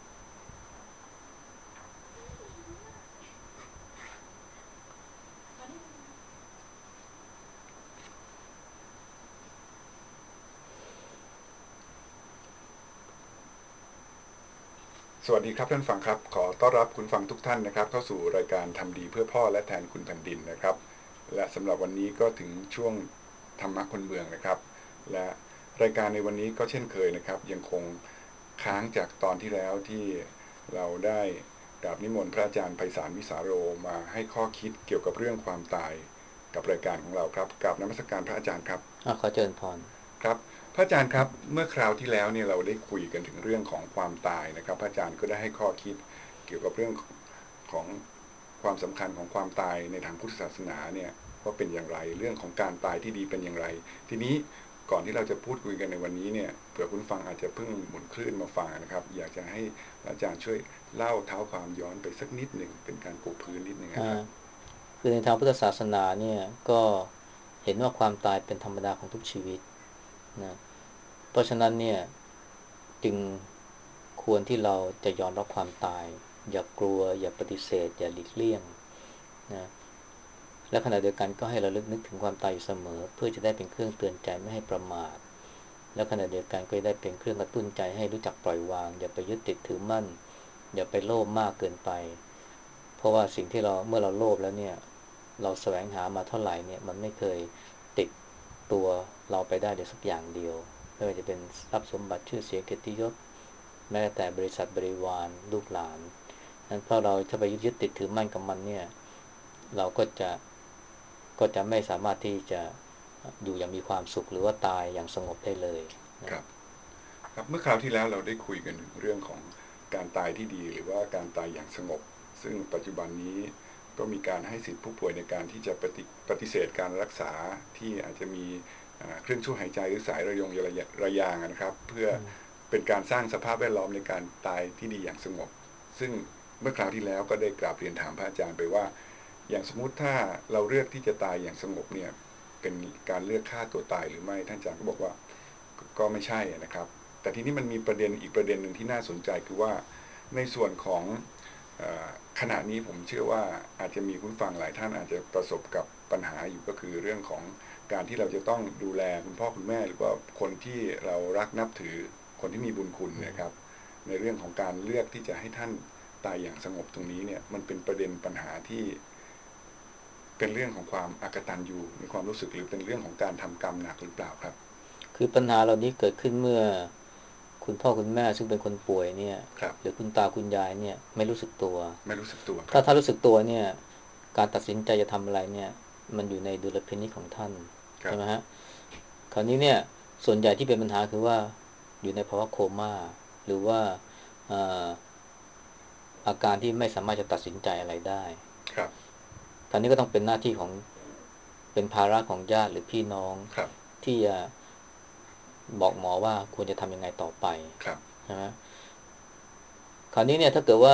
สวัสดีครับท่านฟังครับขอต้อนรับคุณฟังทุกท่านนะครับเข้าสู่รายการทำดีเพื่อพ่อและแทนคุณแผ่นดินนะครับและสำหรับวันนี้ก็ถึงช่วงธรรมะคนเมืองนะครับและรายการในวันนี้ก็เช่นเคยนะครับยังคงค้างจากตอนที่แล้วที่เราได้กราบนิมนต์พระอาจารย์ไพศาลวิสาโรมาให้ข้อคิดเกี่ยวกับเรื่องความตายกับรายการของเราครับกับนมัสการพระอาจารย์ครับอ่าขอเจริญพรครับพระอาจารย์ครับเมื่อคราวที่แล้วเนี่ยเราได้คุยกันถึงเรื่องของความตายนะครับพระอาจารย์ก็ได้ให้ข้อคิดเกี่ยวกับเรื่องของความสำคัญของความตายในทางพุทธศาสนาเนี่ยว่าเป็นอย่างไรเรื่องของการตายที่ดีเป็นอย่างไรทีนี้ก่อนที่เราจะพูดคุยกันในวันนี้เนี่ยเผื่อคุณฟังอาจจะเพิ่งหมุนคลื่นมาฟังนะครับอยากจะให้อาจารย์ช่วยเล่าเท้าความย้อนไปสักนิดหนึ่งเป็นการปูพื้นนิดหนึ่งอ่านะครับคือในทางพุทธศาสนาเนี่ยก็เห็นว่าความตายเป็นธรรมดาของทุกชีวิตนะเพราะฉะนั้นเนี่ยจึงควรที่เราจะยอมรับความตายอย่ากลัวอย่าปฏิเสธอย่าหลีกเลี่ยงนะและขณะเดียวกันก็ให้เราลึกนึกถึงความตายอยู่เสมอเพื่อจะได้เป็นเครื่องเตือนใจไม่ให้ประมาทและขณะเดียวกันก็ได้เป็นเครื่องกระตุ้นใจให้รู้จักปล่อยวางอย่าไปยึดติดถือมั่นอย่าไปโลภมากเกินไปเพราะว่าสิ่งที่เราเมื่อเราโลภแล้วเนี่ยเราแสวงหามาเท่าไหร่เนี่ยมันไม่เคยติดตัวเราไปได้เลยสักอย่างเดียวไม่ว่าจะเป็นทรัพย์สมบัติชื่อเสียงเกียรติยศแม้แต่บริษัทบริวารลูกหลานนั้นเพราะเราถ้าไปยึดยึดติดถือมั่นกับมันเนี่ยเราก็จะก็จะไม่สามารถที่จะอยู่อย่างมีความสุขหรือว่าตายอย่างสงบได้เลยนะครับ ครับเมื่อคราวที่แล้วเราได้คุยกันถึงเรื่องของการตายที่ดีหรือว่าการตายอย่างสงบซึ่งปัจจุบันนี้ก็มีการให้สิทธิผู้ป่วยในการที่จะปฏิปฏิเสธการรักษาที่อาจจะมีเครื่องช่วยหายใจหรือสายระยงระยระยางนะครับเพื่อเป็นการสร้างสภาพแวดล้อมในการตายที่ดีอย่างสงบซึ่งเมื่อคราวที่แล้วก็ได้กราบเรียนถามพระอาจารย์ไปว่าอย่างสมมุติถ้าเราเลือกที่จะตายอย่างสงบเนี่ยเป็นการเลือกฆ่าตัวตายหรือไม่ท่านอาจารย์ก็บอกว่าก็ไม่ใช่นะครับแต่ทีนี้มันมีประเด็นอีกประเด็นหนึ่งที่น่าสนใจคือว่าในส่วนของขณะนี้ผมเชื่อว่าอาจจะมีคุณฟังหลายท่านอาจจะประสบกับปัญหาอยู่ก็คือเรื่องของการที่เราจะต้องดูแลคุณพ่อคุณแม่หรือว่าคนที่เรารักนับถือคนที่มีบุญคุณนะครับในเรื่องของการเลือกที่จะให้ท่านตายอย่างสงบตรงนี้เนี่ยมันเป็นประเด็นปัญหาที่เป็นเรื่องของความอกตัญญูในความรู้สึกหรือเป็นเรื่องของการทำกรรมหนักหรือเปล่าครับคือปัญหาเหล่านี้เกิดขึ้นเมื่อคุณพ่อคุณแม่ซึ่งเป็นคนป่วยเนี่ยครับหรือคุณตาคุณยายเนี่ยไม่รู้สึกตัวไม่รู้สึกตัวครับถ้าถ้ารู้สึกตัวเนี่ยการตัดสินใจจะทำอะไรเนี่ยมันอยู่ในดุลพินิจของท่านครับใช่ไหมฮะคราวนี้เนี่ยส่วนใหญ่ที่เป็นปัญหาคือว่าอยู่ในภาวะโคม่าหรือว่าเอ่ออาการที่ไม่สามารถจะตัดสินใจอะไรได้ครับคราวนี้ก็ต้องเป็นหน้าที่ของเป็นภาระของญาติหรือพี่น้องครับที่จะบอกหมอว่าควรจะทำยังไงต่อไปครับใช่ไหมคราวนี้เนี่ยถ้าเกิดว่า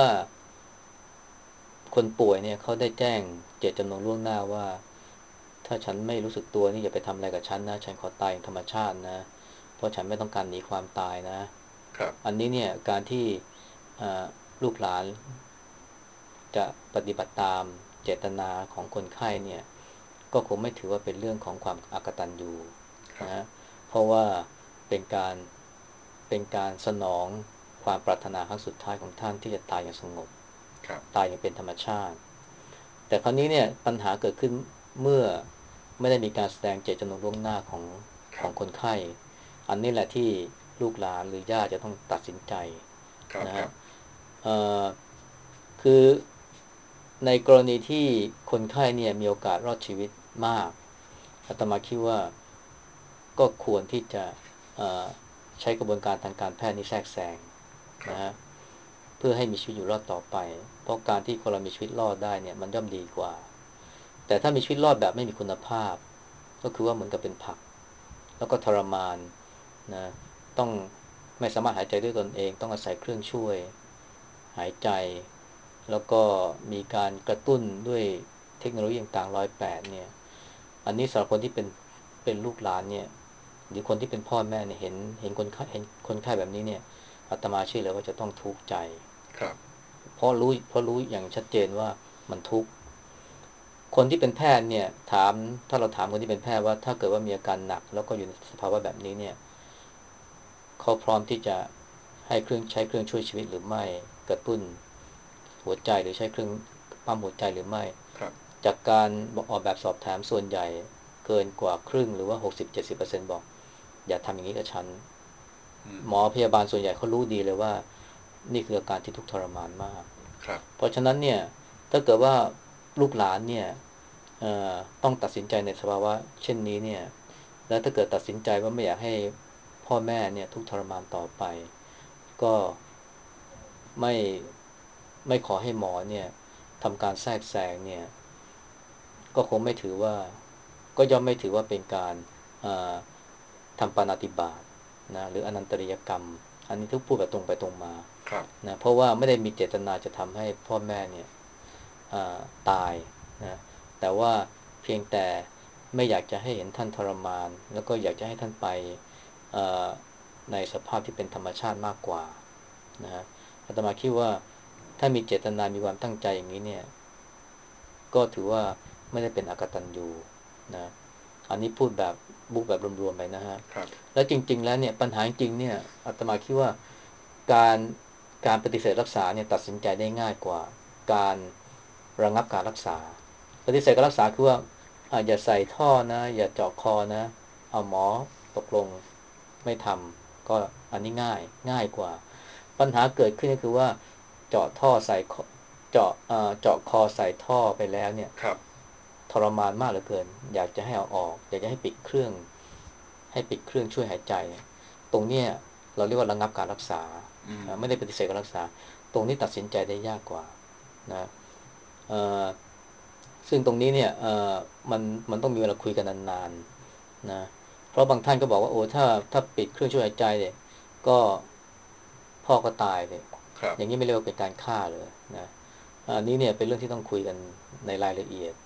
คนป่วยเนี่ยเขาได้แจ้งเจตจำนงล่วงหน้าว่าถ้าฉันไม่รู้สึกตัวนี่อย่าไปทำอะไรกับฉันนะฉันขอตายอย่างธรรมชาตินะเพราะฉันไม่ต้องการหนีความตายนะครับอันนี้เนี่ยการที่ลูกหลานจะปฏิบัติตามเจตนาของคนไข้เนี่ยก็คงไม่ถือว่าเป็นเรื่องของความอกตัญญูครับนะเพราะว่าเป็นการเป็นการสนองความปรารถนาครั้งสุดท้ายของท่านที่จะตายอย่างสงบครับตายอย่างเป็นธรรมชาติแต่คราวนี้เนี่ยปัญหาเกิดขึ้นเมื่อไม่ได้มีการแสดงเจตจำนงล่วงหน้าของครับของคนไข้อันนี้แหละที่ลูกหลานหรือญาติจะต้องตัดสินใจนะฮะครับครับเอ่อคือในกรณีที่คนไข้เนี่ยมีโอกาสรอดชีวิตมากอาตมาคิดว่าก็ควรที่จะเอ่อใช้กระบวนการทางการแพทย์นี้แทรกแซงครับนะฮะเพื่อให้มีชีวิตอยู่รอดต่อไปเพราะการที่คนเรามีชีวิตรอดได้เนี่ยมันย่อมดีกว่าแต่ถ้ามีชีวิตรอดแบบไม่มีคุณภาพก็คือว่าเหมือนกับเป็นผักแล้วก็ทรมานนะต้องไม่สามารถหายใจด้วยตนเองต้องอาศัยเครื่องช่วยหายใจแล้วก็มีการกระตุ้นด้วยเทคโนโลยีต่างๆร้อยแปดเนี่ยอันนี้สำหรับคนที่เป็นเป็นลูกหลานเนี่ยหรือคนที่เป็นพ่อแม่เนี่ยเห็นเห็นคนไข้เห็นคนไข้แบบนี้เนี่ยอาตมาเชื่อเลยว่าจะต้องทุกข์ใจครับเพราะรู้เพราะรู้อย่างชัดเจนว่ามันทุกข์คนที่เป็นแพทย์เนี่ยถามถ้าเราถามคนที่เป็นแพทย์ว่าถ้าเกิดว่ามีอาการหนักแล้วก็อยู่ในสภาวะแบบนี้เนี่ยเขาพร้อมที่จะให้เครื่องใช้เครื่องช่วยชีวิตหรือไม่กระตุ้นหัวใจหรือใช้เครื่องปั๊มหัวใจหรือไม่ครับจากการออกแบบสอบถามส่วนใหญ่เกินกว่าครึ่งหรือว่าหกสิบถึงเจ็ดสิบเปอร์เซ็นต์บอกอย่าทำอย่างนี้กับฉันอืมหมอพยาบาลส่วนใหญ่เขารู้ดีเลยว่านี่คืออาการที่ทุกข์ทรมานมากครับเพราะฉะนั้นเนี่ยถ้าเกิดว่าลูกหลานเนี่ยต้องตัดสินใจในสภาวะเช่นนี้เนี่ยแล้วถ้าเกิดตัดสินใจว่าไม่อยากให้พ่อแม่เนี่ยทุกข์ทรมานต่อไปก็ไม่ไม่ขอให้หมอเนี่ยทำการแทรกแซงเนี่ยก็คงไม่ถือว่าก็ย่อมไม่ถือว่าเป็นการทำปาณาติบาตนะหรืออนันตริยกรรมอันนี้ทุกพูดแบบตรงไปตรงมาครับนะเพราะว่าไม่ได้มีเจตนาจะทำให้พ่อแม่เนี่ยตายนะแต่ว่าเพียงแต่ไม่อยากจะให้เห็นท่านทรมานแล้วก็อยากจะให้ท่านไปในสภาพที่เป็นธรรมชาติมากกว่านะฮะอาตมาคิดว่าถ้ามีเจตนามีความตั้งใจอย่างนี้เนี่ยก็ถือว่าไม่ได้เป็นอกตัญญูนะอันนี้พูดแบบบุกแบบรวมๆไปนะฮะครับแล้วจริงๆแล้วเนี่ยปัญหาจริงเนี่ยอาตมาคิดว่าการการปฏิเสธรักษาเนี่ยตัดสินใจได้ง่ายกว่าการระงับการรักษาปฏิเสธการรักษาคือว่าอ่าอย่าใส่ท่อนะอย่าเจาะคอนะเอาหมอตกลงไม่ทำก็อันนี้ง่ายง่ายกว่าปัญหาเกิดขึ้นก็คือว่าเจาะท่อใส่เจาะเอ่อเจาะคอใส่ท่อไปแล้วเนี่ยครับทรมานมากเหลือเกินอยากจะให้เอาออกอยากจะให้ปิดเครื่องให้ปิดเครื่องช่วยหายใจตรงเนี้ยเราเรียกว่าระงับการรักษาอืมไม่ได้ปฏิเสธการรักษาตรงนี้ตัดสินใจได้ยากกว่านะเอ่อซึ่งตรงนี้เนี่ยเอ่อมันมันต้องมีเวลาคุยกันนานๆนะเพราะบางท่านก็บอกว่าโอ้ถ้าถ้าปิดเครื่องช่วยหายใจเนี่ยก็พ่อก็ตายเลยครับอย่างนี้ไม่เรียกว่าเป็นการฆ่าเลยนะอันนี้เนี่ยเป็นเรื่องที่ต้องคุยกันในรายละเอียด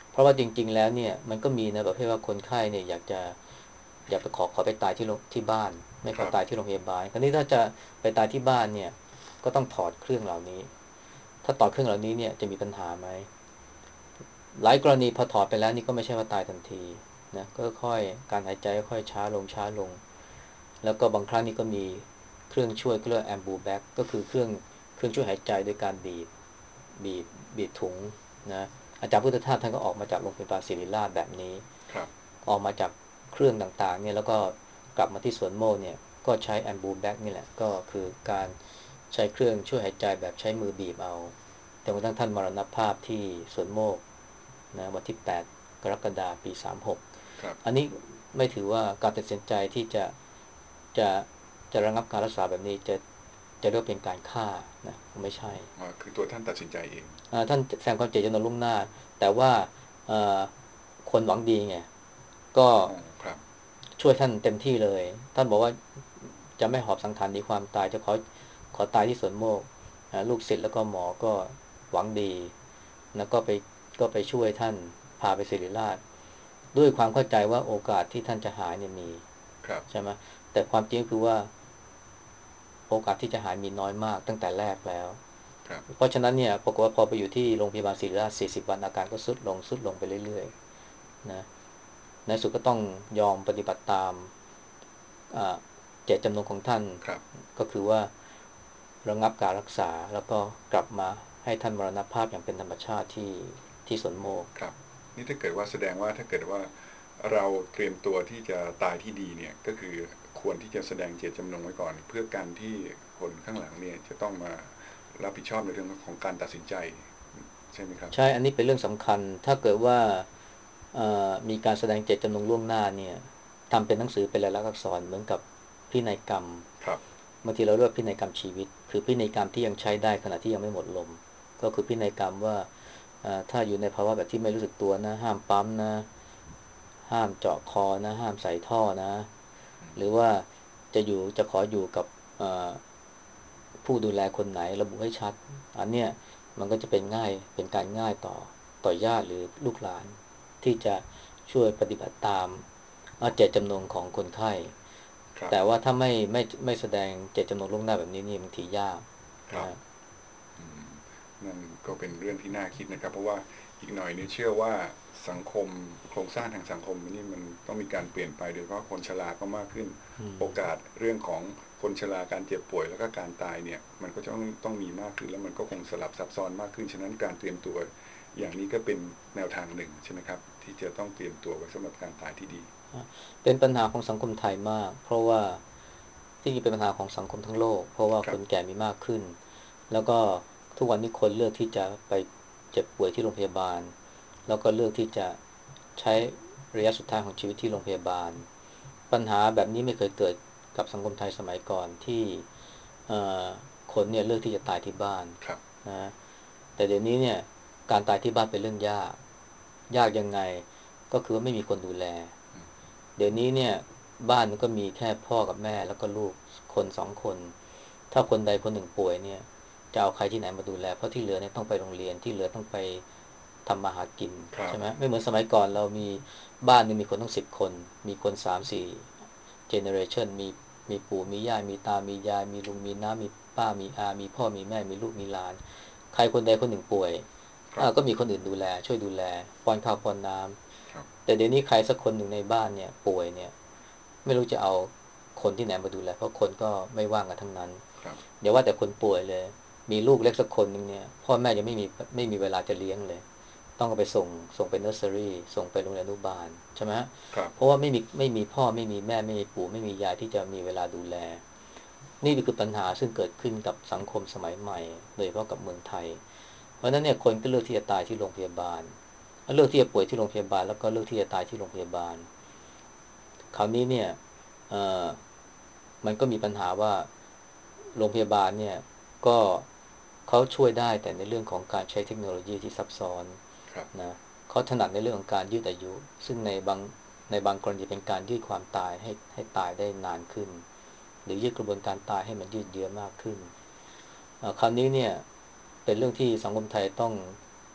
เพราะว่าจริงๆแล้วเนี่ยมันก็มีนะประเภทว่าคนไข้เนี่ยอยากจะอยากไปขอขอไปตายที่โรงที่บ้านไม่ครับขอตายที่โรงพยาบาลคราวนี้ถ้าจะไปตายที่บ้านเนี่ยก็ต้องถอดเครื่องเหล่านี้ถ้าถอดเครื่องเหล่านี้เนี่ยจะมีปัญหาไหมหลายกรณีพอถอดไปแล้วนี่ก็ไม่ใช่ว่าตายทันทีนะก็ค่อยการหายใจค่อยช้าลงช้าลงแล้วก็บางครั้งนี่ก็มีเครื่องช่วยเครื่องแอมบูแบ็กก็คือเครื่องเครื่องช่วยหายใจด้วยการบีบบีบบีบถุงนะอาจารย์พุทธทาสท่านก็ออกมาจากโรงพยาบาลศิริราชแบบนี้ครับออกมาจากเครื่องต่างๆเนี่ยแล้วก็กลับมาที่สวนโมกเนี่ยก็ใช้แอมบูแบ็กนี่แหละก็คือการใช้เครื่องช่วยหายใจแบบใช้มือบีบเอาจนกระทั่งท่านมรณภาพที่สวนโมกนะวันที่แปดกรกฎาคมปีสามสิบหกครับอันนี้ไม่ถือว่าการตัดสินใจที่จะจะจะระงับการรักษาแบบนี้จะจะเรียกเป็นการฆ่านะไม่ใช่อ๋อคือตัวท่านตัดสินใจเองท่านแสดงความเจตจำนงล่วงหน้าแต่ว่าคนหวังดีไงก็อ๋อครับช่วยท่านเต็มที่เลยท่านบอกว่าจะไม่หอบสังขารหนีความตายจะขอขอตายที่สวนโมกลูกศิษย์แล้วก็หมอก็หวังดีแล้วก็ไปก็ไปช่วยท่านพาไปศิริราชด้วยความเข้าใจว่าโอกาสที่ท่านจะหายเนี่ยมีครับใช่ไหมแต่ความจริงคือว่าโอกาสที่จะหายมีน้อยมากตั้งแต่แรกแล้วครับเพราะฉะนั้นเนี่ยปรากฏว่าพอไปอยู่ที่โรงพยาบาลศิริราชสี่สิบวันอาการก็ทรุดลงทรุดลงไปเรื่อยๆนะในสุดก็ต้องยอมปฏิบัติตามเจตจำนงของท่านครับก็คือว่าระงับการรักษาแล้วก็กลับมาให้ท่านมรณภาพอย่างเป็นธรรมชาติที่ที่สวนโมกครับนี่ถ้าเกิดว่าแสดงว่าถ้าเกิดว่าเราเตรียมตัวที่จะตายที่ดีเนี่ยก็คือควรที่จะแสดงเจตจำนงไว้ก่อนเพื่อการที่คนข้างหลังเนี่ยจะต้องมารับผิดชอบในเรื่องของการตัดสินใจใช่ไหมครับใช่อันนี้เป็นเรื่องสำคัญถ้าเกิดว่ามีการแสดงเจตจำนงล่วงหน้าเนี่ยทำเป็นหนังสือเป็นลายลักษณ์อักษรเหมือนกับพินัยกรรมครับบางทีเราเรียกพินัยกรรมชีวิตคือพินัยกรรมที่ยังใช้ได้ขณะที่ยังไม่หมดลมก็คือพินัยกรรมว่าถ้าอยู่ในภาวะแบบที่ไม่รู้สึกตัวนะห้ามปั๊มนะห้ามเจาะคอนะห้ามใส่ท่อนะหรือว่าจะอยู่จะขออยู่กับผู้ดูแลคนไหนระบุให้ชัดอันเนี้ยมันก็จะเป็นง่ายเป็นการง่ายต่อต่อญาติหรือลูกหลานที่จะช่วยปฏิบัติตามเจตจำนงของคนไข้ครับแต่ว่าถ้าไม่ไม่ไม่แสดงเจตจำนงล่วงหน้าแบบนี้นี่บางทียากครับนะนั่นก็เป็นเรื่องที่น่าคิดนะครับเพราะว่าอีกหน่อยเนี่ยเชื่อว่าสังคมโครงสร้างทางสังคมนี่มันต้องมีการเปลี่ยนไปโดยเฉพาะคนชราก็มากขึ้นโอกาสเรื่องของคนชราการเจ็บป่วยแล้วก็การตายเนี่ยมันก็จะต้องต้องมีมากขึ้นแล้วมันก็คงสลับซับซ้อนมากขึ้นฉะนั้นการเตรียมตัวอย่างนี้ก็เป็นแนวทางหนึ่งใช่ไหมครับที่จะต้องเตรียมตัวไว้สำหรับการตายที่ดีเป็นปัญหาของสังคมไทยมากเพราะว่าที่เป็นปัญหาของสังคมทั้งโลกเพราะว่าครับคนแก่มีมากขึ้นแล้วก็ทุกวันนี้คนเลือกที่จะไปเจ็บป่วยที่โรงพยาบาลแล้วก็เลือกที่จะใช้ระยะสุดท้ายของชีวิตที่โรงพยาบาลปัญหาแบบนี้ไม่เคยเกิดกับสังคมไทยสมัยก่อนที่คนเนี่ยเลือกที่จะตายที่บ้านครับนะแต่เดี๋ยวนี้เนี่ยการตายที่บ้านเป็นเรื่องยากยากยังไงก็คือว่าไม่มีคนดูแลเดี๋ยวนี้เนี่ยบ้านมันก็มีแค่พ่อกับแม่แล้วก็ลูกคนสองคนถ้าคนใดคนหนึ่งป่วยเนี่ยจะเอาใครที่ไหนมาดูแลเพราะที่เหลือเนี่ยต้องไปโรงเรียนที่เหลือต้องไปทำมาหากินครับใช่ไหมไม่เหมือนสมัยก่อนเรามีบ้านนึงมีคนต้องสิบคนมีคนสามสี่เจเนอเรชันมีมีปู่มีย่ามีตามียายมีลุงมีน้ามีป้ามีอามีพ่อมีแม่มีลูกมีหลานใครคนใดคนหนึ่งป่วยครับก็มีคนอื่นดูแลช่วยดูแลป้อนข้าวป้อนน้ครับำแต่เดี๋ยวนี้ใครสักคนหนึ่งในบ้านเนี่ยป่วยเนี่ยไม่รู้จะเอาคนที่ไหนมาดูแลเพราะคนก็ไม่ว่างกันทั้งนั้นครับเดี๋ยวว่าแต่คนป่วยเลยมีลูกเล็กสักคนหนึ่งเนี่ยพ่อแม่ยังไม่มีไม่มีเวลาจะเลี้ยงเลยต้องไปส่งส่งไปเนอร์เซอรี่ส่งไปโรงเรียนอนุบาลใช่ไหมครับเพราะว่าไม่มีไม่มีพ่อไม่มีแม่ไม่มีปู่ไม่มียายที่จะมีเวลาดูแลนี่คือปัญหาซึ่งเกิดขึ้นกับสังคมสมัยใหม่โดยเฉพาะกับเมืองไทยเพราะนั้นเนี่ยคนก็เลือกที่จะตายที่โรงพยาบาลเลือกที่จะป่วยที่โรงพยาบาลแล้วก็เลือกที่จะตายที่โรงพยาบาลคราวนี้เนี่ยมันก็มีปัญหาว่าโรงพยาบาลเนี่ยก็เขาช่วยได้แต่ในเรื่องของการใช้เทคโนโลยีที่ซับซ้อนครับนะเขาถนัดในเรื่องของการยืดอายุซึ่งในบางในบางกรณีเป็นการยืดความตายให้ให้ตายได้นานขึ้นหรือยืดกระบวนการตายให้มันยืดเยื้อมากขึ้นคราวนี้เนี่ยเป็นเรื่องที่สังคมไทยต้อง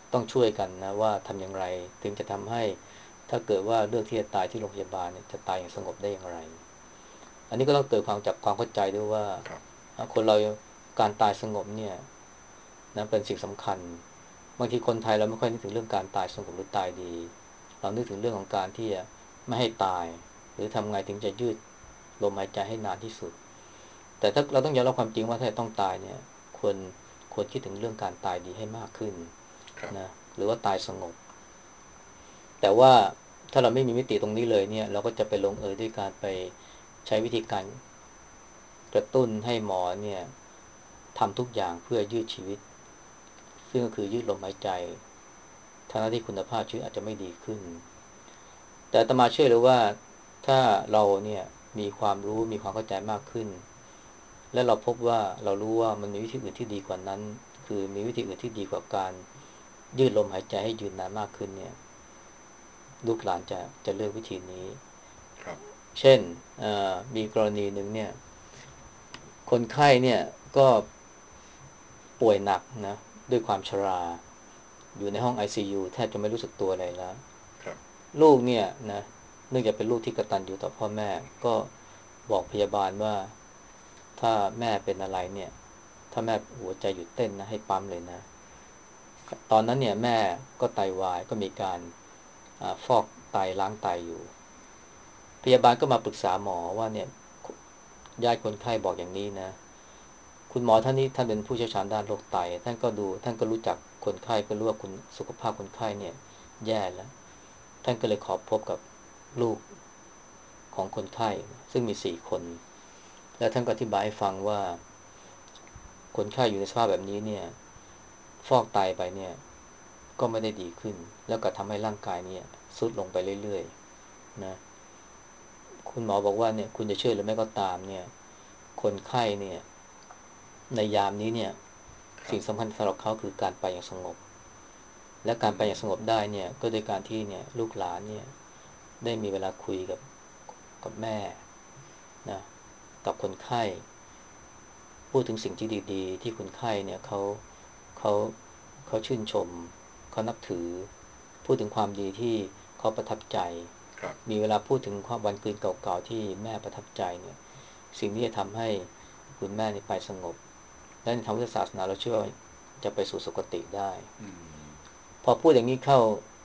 ต้องช่วยกันนะว่าทำอย่างไรถึงจะทำให้ถ้าเกิดว่าเลือกที่จะตายที่โรงพยาบาลเนี่ยจะตายอย่างสงบได้อย่างไรอันนี้ก็ต้องเกิดความจากความเข้าใจด้วยว่าครับคนเราการตายสงบเนี่ยนะเป็นสิ่งสำคัญบางทีคนไทยเราไม่ค่อยนึกถึงเรื่องการตายสงบหรือตายดีเรานึกถึงเรื่องของการที่จะไม่ให้ตายหรือทำไงถึงจะยืดลมหายใจให้นานที่สุดแต่ถ้าเราต้องยอมรับความจริงว่าถ้าต้องตายเนี่ยควรควรคิดถึงเรื่องการตายดีให้มากขึ้นครับนะหรือว่าตายสงบแต่ว่าถ้าเราไม่มีมิติตรงนี้เลยเนี่ยเราก็จะไปลงเอยด้วยการไปใช้วิธีการกระตุ้นให้หมอเนี่ยทำทุกอย่างเพื่อยืดชีวิตซึ่งก็คือยืดลมหายใจทั้งที่คุณภาพชีวิตอาจจะไม่ดีขึ้นแต่อาตมาเชื่อเลยว่าถ้าเราเนี่ยมีความรู้มีความเข้าใจมากขึ้นและเราพบว่าเรารู้ว่ามันมีวิธีอื่นที่ดีกว่านั้นคือมีวิธีอื่นที่ดีกว่าการยืดลมหายใจให้ยืนนานมากขึ้นเนี่ยลูกหลานจะจะเลือกวิธีนี้ครับเช่นมีกรณีหนึ่งเนี่ยคนไข้เนี่ยก็ป่วยหนักนะด้วยความชราอยู่ในห้อง ไอ ซี ยู แทบจะไม่รู้สึกตัวอะไรแล้วครับลูกเนี่ยนะเนื่องจากเป็นลูกที่กตัญญูต่อพ่อแม่ก็บอกพยาบาลว่าถ้าแม่เป็นอะไรเนี่ยถ้าแม่หัวใจหยุดเต้นนะให้ปั๊มเลยนะตอนนั้นเนี่ยแม่ก็ไตวายก็มีการฟอกไตล้างไตอยู่พยาบาลก็มาปรึกษาหมอว่าเนี่ยญาติคนไข้บอกอย่างนี้นะคุณหมอท่านนี้ท่านเป็นผู้เชี่ยวชาญด้านโรคไตท่านก็ดูท่านก็รู้จักคนไข้ก็รู้ว่าคุณสุขภาพคนไข้เนี่ยแย่แล้วท่านก็เลยขอพบกับลูกของคนไข้ซึ่งมีสี่คนและท่านก็อธิบายให้ฟังว่าคนไข้อยู่ในสภาพแบบนี้เนี่ยฟอกไตไปเนี่ยก็ไม่ได้ดีขึ้นแล้วก็ทำให้ร่างกายเนี่ยทรุดลงไปเรื่อยๆนะคุณหมอบอกว่าเนี่ยคุณจะเชื่อหรือไม่ก็ตามเนี่ยคนไข้เนี่ยในยามนี้เนี่ยครับสิ่งสำคัญสำหรับเขาคือการไปอย่างสงบและอืการไปอย่างสงบมได้เนี่ยก็โดยการที่เนี่ยลูกหลานเนี่ยได้มีเวลาคุยกับกับแม่นะกับคนไข้พูดถึงสิ่งที่ดีๆที่คนไข้เนี่ยเขาเขาเขาชื่นชมเขานับถือพูดถึงความดีที่เขาประทับใจครับมีเวลาพูดถึงความวันคืนเก่าๆที่แม่ประทับใจเนี่ยสิ่งนี้จะทำให้คุณแม่นี่ไปสงบและในทางพุทธศาสนาเราเชื่อว่าจะไปสู่สุคติได้อืมพอพูดอย่างนี้เข้า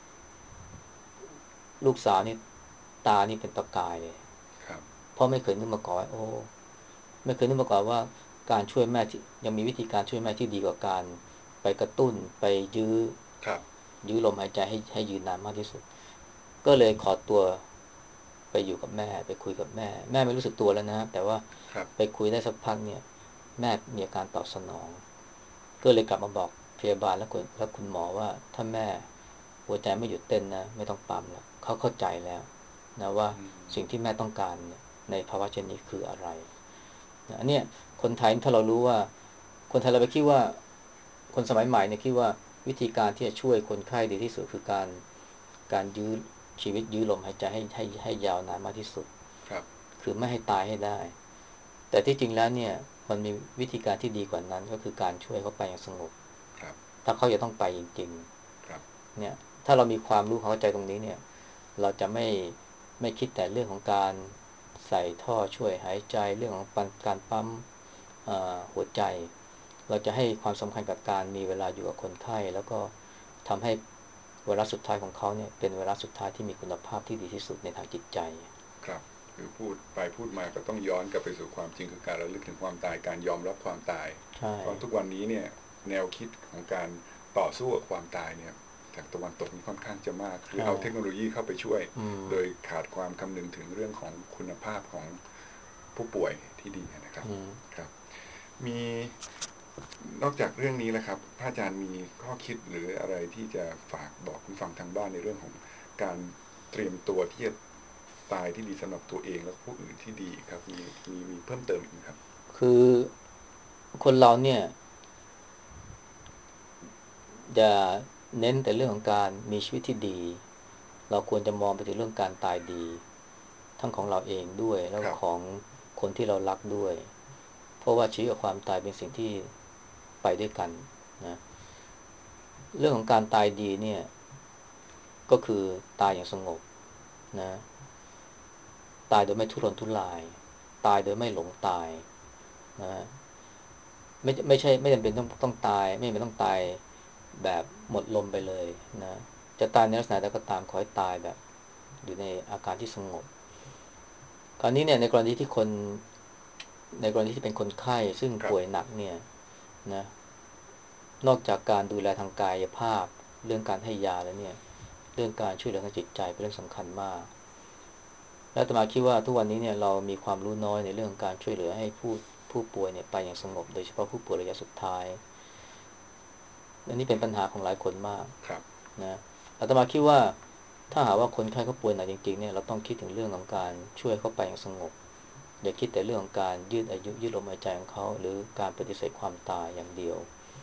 ลูกสาวนี่ตานี่เป็นประกายเลยครับเพราะไม่เคยนึกมาก่อนโอ้ไม่เคยนึกมาก่อนว่าการช่วยแม่ที่ยังมีวิธีการช่วยแม่ที่ดีกว่าการไปกระตุ้นไปยื้อครับยื้อลมหายใจให้ให้ยืนนานมากที่สุดก็เลยขอตัวไปอยู่กับแม่ไปคุยกับแม่แม่ไม่รู้สึกตัวแล้วนะแต่ว่าครับไปคุยได้สักพักเนี่ยแม่มีอาการตอบสนองก็เลยกลับมาบอกพยาบาลและคุณและคุณหมอว่าถ้าแม่หัวใจไม่หยุดเต้นนะไม่ต้องปั๊มแล้วเขาเข้าใจแล้วนะว่าอืสิ่งมที่แม่ต้องการเนี่ยในภาวะเช่นนี้คืออะไรนะอันเนี้ยคนไทยถ้าเรารู้ว่าคนไทยเราไปคิดว่าคนสมัยใหม่เนี่ยคิดว่าวิธีการที่จะช่วยคนไข้ดีที่สุดคือการการยื้อชีวิตยื้อลมหายใจให้ให้ให้ยาวนานมากที่สุดครับคือไม่ให้ตายให้ได้แต่ที่จริงแล้วเนี่ยมันมีวิธีการที่ดีกว่านั้นก็คือการช่วยเขาไปอย่างสงบครับถ้าเขาจะต้องไปจริงครับๆเนี่ยถ้าเรามีความรู้ความเข้าใจตรงนี้เนี่ยเราจะไม่ไม่คิดแต่เรื่องของการใส่ท่อช่วยหายใจเรื่องของการปั๊มหัวใจเราจะให้ความสำคัญกับการมีเวลาอยู่กับคนไข้แล้วก็ทำให้เวลาสุดท้ายของเขาเนี่ยเป็นเวลาสุดท้ายที่มีคุณภาพที่ดีที่สุดในทางจิตใจครับคือพูดไปพูดมาก็ต้องย้อนกลับไปสู่ความจริงคือการระลึกถึงความตายการยอมรับความตายใช่เพราะทุกวันนี้เนี่ยแนวคิดของการต่อสู้กับความตายเนี่ยจากตะวันตกนี่ค่อนข้างจะมากคือใช่เอาเทคโนโลยีเข้าไปช่วยอืมโดยขาดความคำนึงถึงเรื่องของคุณภาพของผู้ป่วยที่ดีนะครับอืมครับมีนอกจากเรื่องนี้แล้วครับพระอาจารย์มีข้อคิดหรืออะไรที่จะฝากบอกคุณฟังทางบ้านในเรื่องของการเตรียมตัวที่จะ ตายที่ดีสำหรับตัวเองและผู้อื่นที่ดีครับมีมีมีเพิ่มเติมอีกไหมครับคือคนเราเนี่ยอย่าเน้นแต่เรื่องของการมีชีวิตที่ดีเราควรจะมองไปถึงเรื่องการตายดีทั้งของเราเองด้วยแล้วครับของคนที่เรารักด้วยเพราะว่าชีวิตกับความตายเป็นสิ่งที่ไปด้วยกันนะเรื่องของการตายดีเนี่ยก็คือตายอย่างสงบนะตายโดยไม่ทุรนทุรายตายโดยไม่หลงตายนะไม่ไม่ใช่ไม่จำเป็นต้องต้องตายไม่จำเป็นต้องตายแบบหมดลมไปเลยนะจะตายในลักษณะใดก็ตามขอให้ตายแบบอยู่ในอาการที่สงบคราวนี้เนี่ยในกรณีที่คนในกรณีที่เป็นคนไข้ซึ่งครับป่วยหนักเนี่ยนะนอกจากการดูแลทางกายภาพเรื่องการให้ยาแล้วเนี่ยเรื่องการช่วยเหลือทางจิตใจเป็นเรื่องสำคัญมาก และอาตมาคิดว่าทุกวันนี้เนี่ยเรามีความรู้น้อยในเรื่องการช่วยเหลือให้ผู้ผู้ป่วยเนี่ยไปอย่างสงบโดยเฉพาะผู้ป่วยระยะสุดท้ายอันนี้เป็นปัญหาของหลายคนมากครับนะอาตมาคิดว่าถ้าหากว่าคนไข้เขาป่วยหนักจริงๆเนี่ยเราต้องคิดถึงเรื่องของการช่วยเขาไปอย่างสงบอย่าคิดแต่เรื่องของการยืดอายุยืดลมหายใจของเขาหรือการปฏิเสธความตายอย่างเดียว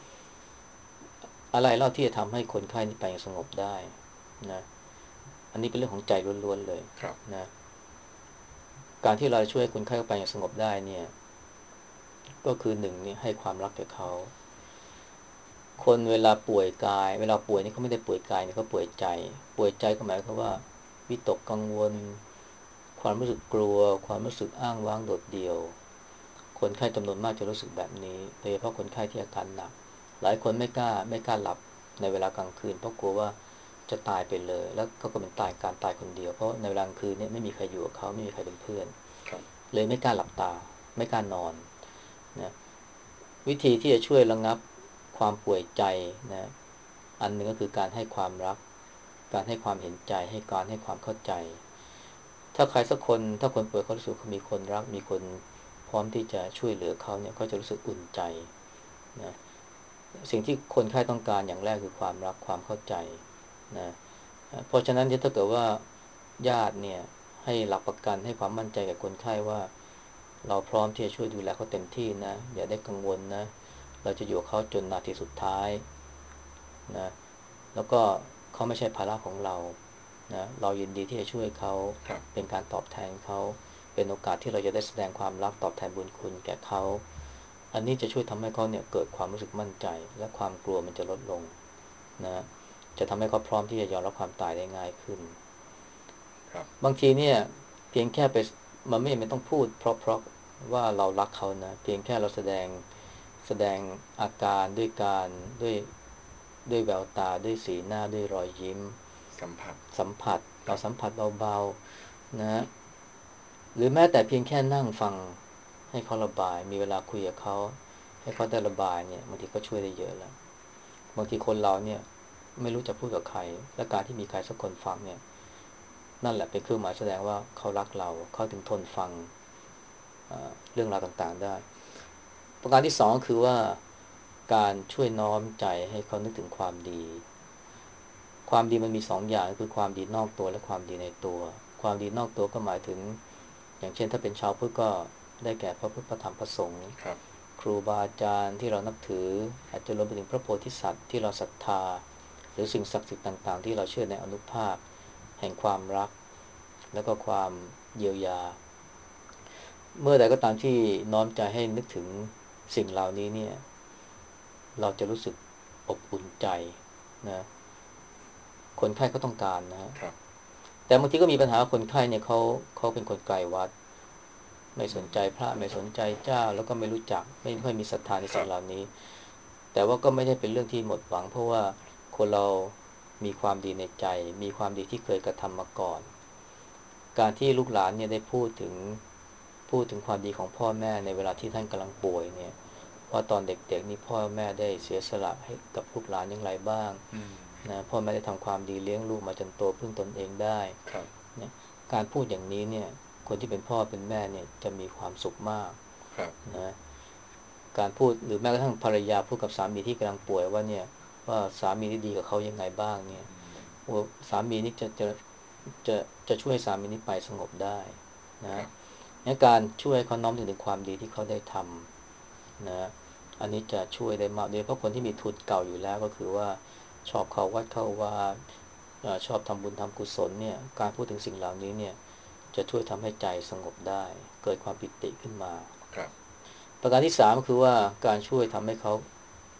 อะไรเล่าที่จะทำให้คนไข้นี่ไปอย่างสงบได้นะอันนี้เป็นเรื่องของใจล้วนๆเลยครับนะการที่เราช่วยคนไข้เขาไปอย่างสงบได้เนี่ย ก็คือหนึ่งนี่ให้ความรักแก่เขาคนเวลาป่วยกายเวลาป่วยนี่เขาไม่ได้ป่วยกายเนี่ยเขาป่วยใจป่วยใจก็หมายความว่าวิตกกังวลความรู้สึกกลัวความรู้สึกอ้างว้างโดดเดี่ยวคนไข้จำนวนมากจะรู้สึกแบบนี้โดยเฉพาะคนไข้ที่อาการหนักหลายคนไม่กล้าไม่กล้าหลับในเวลากลางคืนเพราะกลัวว่าจะตายไปเลยแล้วก็ก็เป็นตายการตายคนเดียวเพราะในเวลากลางคืนเนี่ยไม่มีใครอยู่กับเขาไม่มีใครเป็นเพื่อนครับเลยไม่กล้าหลับตาไม่กล้านอนนะวิธีที่จะช่วยระงับความป่วยใจนะอันหนึ่งก็คือการให้ความรักการให้ความเห็นใจให้การให้ความเข้าใจถ้าใครสักคนถ้าคนป่วยเขารู้สึกเขามีคนรักมีคนพร้อมที่จะช่วยเหลือเขาเนี่ยเขาจะรู้สึกอุ่นใจนะสิ่งที่คนไข้ต้องการอย่างแรกคือความรักความเข้าใจนะเพราะฉะนั้นถ้าเกิดว่าญาติเนี่ยให้หลักประกันให้ความมั่นใจกับคนไข้ว่าเราพร้อมที่จะช่วยดูแลเขาเต็มที่นะอย่าได้กังวลนะเราจะอยู่กับเขาจนนาทีสุดท้ายนะแล้วก็เขาไม่ใช่ภาระของเรานะเรายินดีที่จะช่วยเขาครับเป็นการตอบแทนเขาเป็นโอกาสที่เราจะได้แสดงความรักตอบแทนบุญคุณแก่เขาอันนี้จะช่วยทำให้เขาเนี่ยเกิดความรู้สึกมั่นใจและความกลัวมันจะลดลงนะจะทำให้เขาพร้อมที่จะยอมรับความตายได้ง่ายขึ้นครับบางทีเนี่ยเพียงแค่ไปมันไม่จำเป็นต้องพูดเพราะๆว่าเรารักเขานะเพียงแค่เราแสดงแสดงอาการด้วยการด้วยด้วยแววตาด้วยสีหน้าด้วยรอยยิ้มสัมผัสสัมผัสครับเราสัมผัสเบาๆนะหรือแม้แต่เพียงแค่นั่งฟังให้เขาระบายมีเวลาคุยกับเขาให้ครับเขาได้ระบายเนี่ยบางทีก็ช่วยได้เยอะแล้วบางทีคนเราเนี่ยไม่รู้จะพูดกับใครและการที่มีใครสักคนฟังเนี่ยนั่นแหละเป็นเครื่องหมายแสดงว่าเขารักเราเขาถึงทนฟังเรื่องราวต่างๆได้ประการที่สองคือว่าการช่วยน้อมใจให้เขานึกถึงความดีความดีมันมีสองอย่างคือความดีนอกตัวและความดีในตัวความดีนอกตัวก็หมายถึงอย่างเช่นถ้าเป็นชาวพุทธก็ได้แก่พระพุทธพระธรรมพระสงฆ์ครับครูบาอาจารย์ที่เรานับถืออาจจะรวมไปถึงพระโพธิสัตว์ที่เราศรัทธาหรือสิ่งศักดิ์สิทธิ์ต่างๆที่เราเชื่อในอานุภาพแห่งความรักแล้วก็ความเยียวยาเมื่อใดก็ตามที่น้อมใจให้นึกถึงสิ่งเหล่านี้เนี่ยเราจะรู้สึกอบอุ่นใจนะคนไข้ก็ต้องการนะฮะครับแต่บางทีก็มีปัญหาคนไข้เนี่ยเขาเขาเป็นคนไกลวัดไม่อืมสนใจพระไม่สนใจเจ้าแล้วก็ไม่รู้จักไม่ค่อยมีศรัทธาในครับสิ่งเหล่านี้แต่ว่าก็ไม่ได้เป็นเรื่องที่หมดหวังเพราะว่าคนเรามีความดีในใจมีความดีที่เคยกระทำมาก่อนการที่ลูกหลานเนี่ยได้พูดถึงพูดถึงความดีของพ่อแม่ในเวลาที่ท่านกำลังป่วยเนี่ยว่าตอนเด็กๆนี่พ่อแม่ได้เสียสละให้กับลูกหลานอย่างไรบ้างอืมนะพ่อแม่ได้ทำความดีเลี้ยงลูกมาจนโตพึ่งตนเองได้ครับเนี่ยการพูดอย่างนี้เนี่ยคนที่เป็นพ่อเป็นแม่เนี่ยจะมีความสุขมากครับนะการพูดหรือแม้กระทั่งภรรยาพูดกับสามีที่กำลังป่วยว่าเนี่ยว่าสามีนี่ดีกับเขายังไงบ้างเนี่ยอืมโอ้สามีนี่จะจะจะจะช่วยสามีนี้ไปสงบได้คนะรับงั้นการช่วยเขาน้อมถึงความดีที่เขาได้ทำนะอันนี้จะช่วยได้มากโดยเฉพาะคนที่มีทุนเก่าอยู่แล้วก็คือว่าชอบเข้าวัดเข้าวาเอ่อชอบทำบุญทำกุศลเนี่ยการพูดถึงสิ่งเหล่านี้เนี่ยจะช่วยทำให้ใจสงบได้เกิดความปิติขึ้นมาครับประการที่สามก็คือว่าการช่วยทำให้เขาค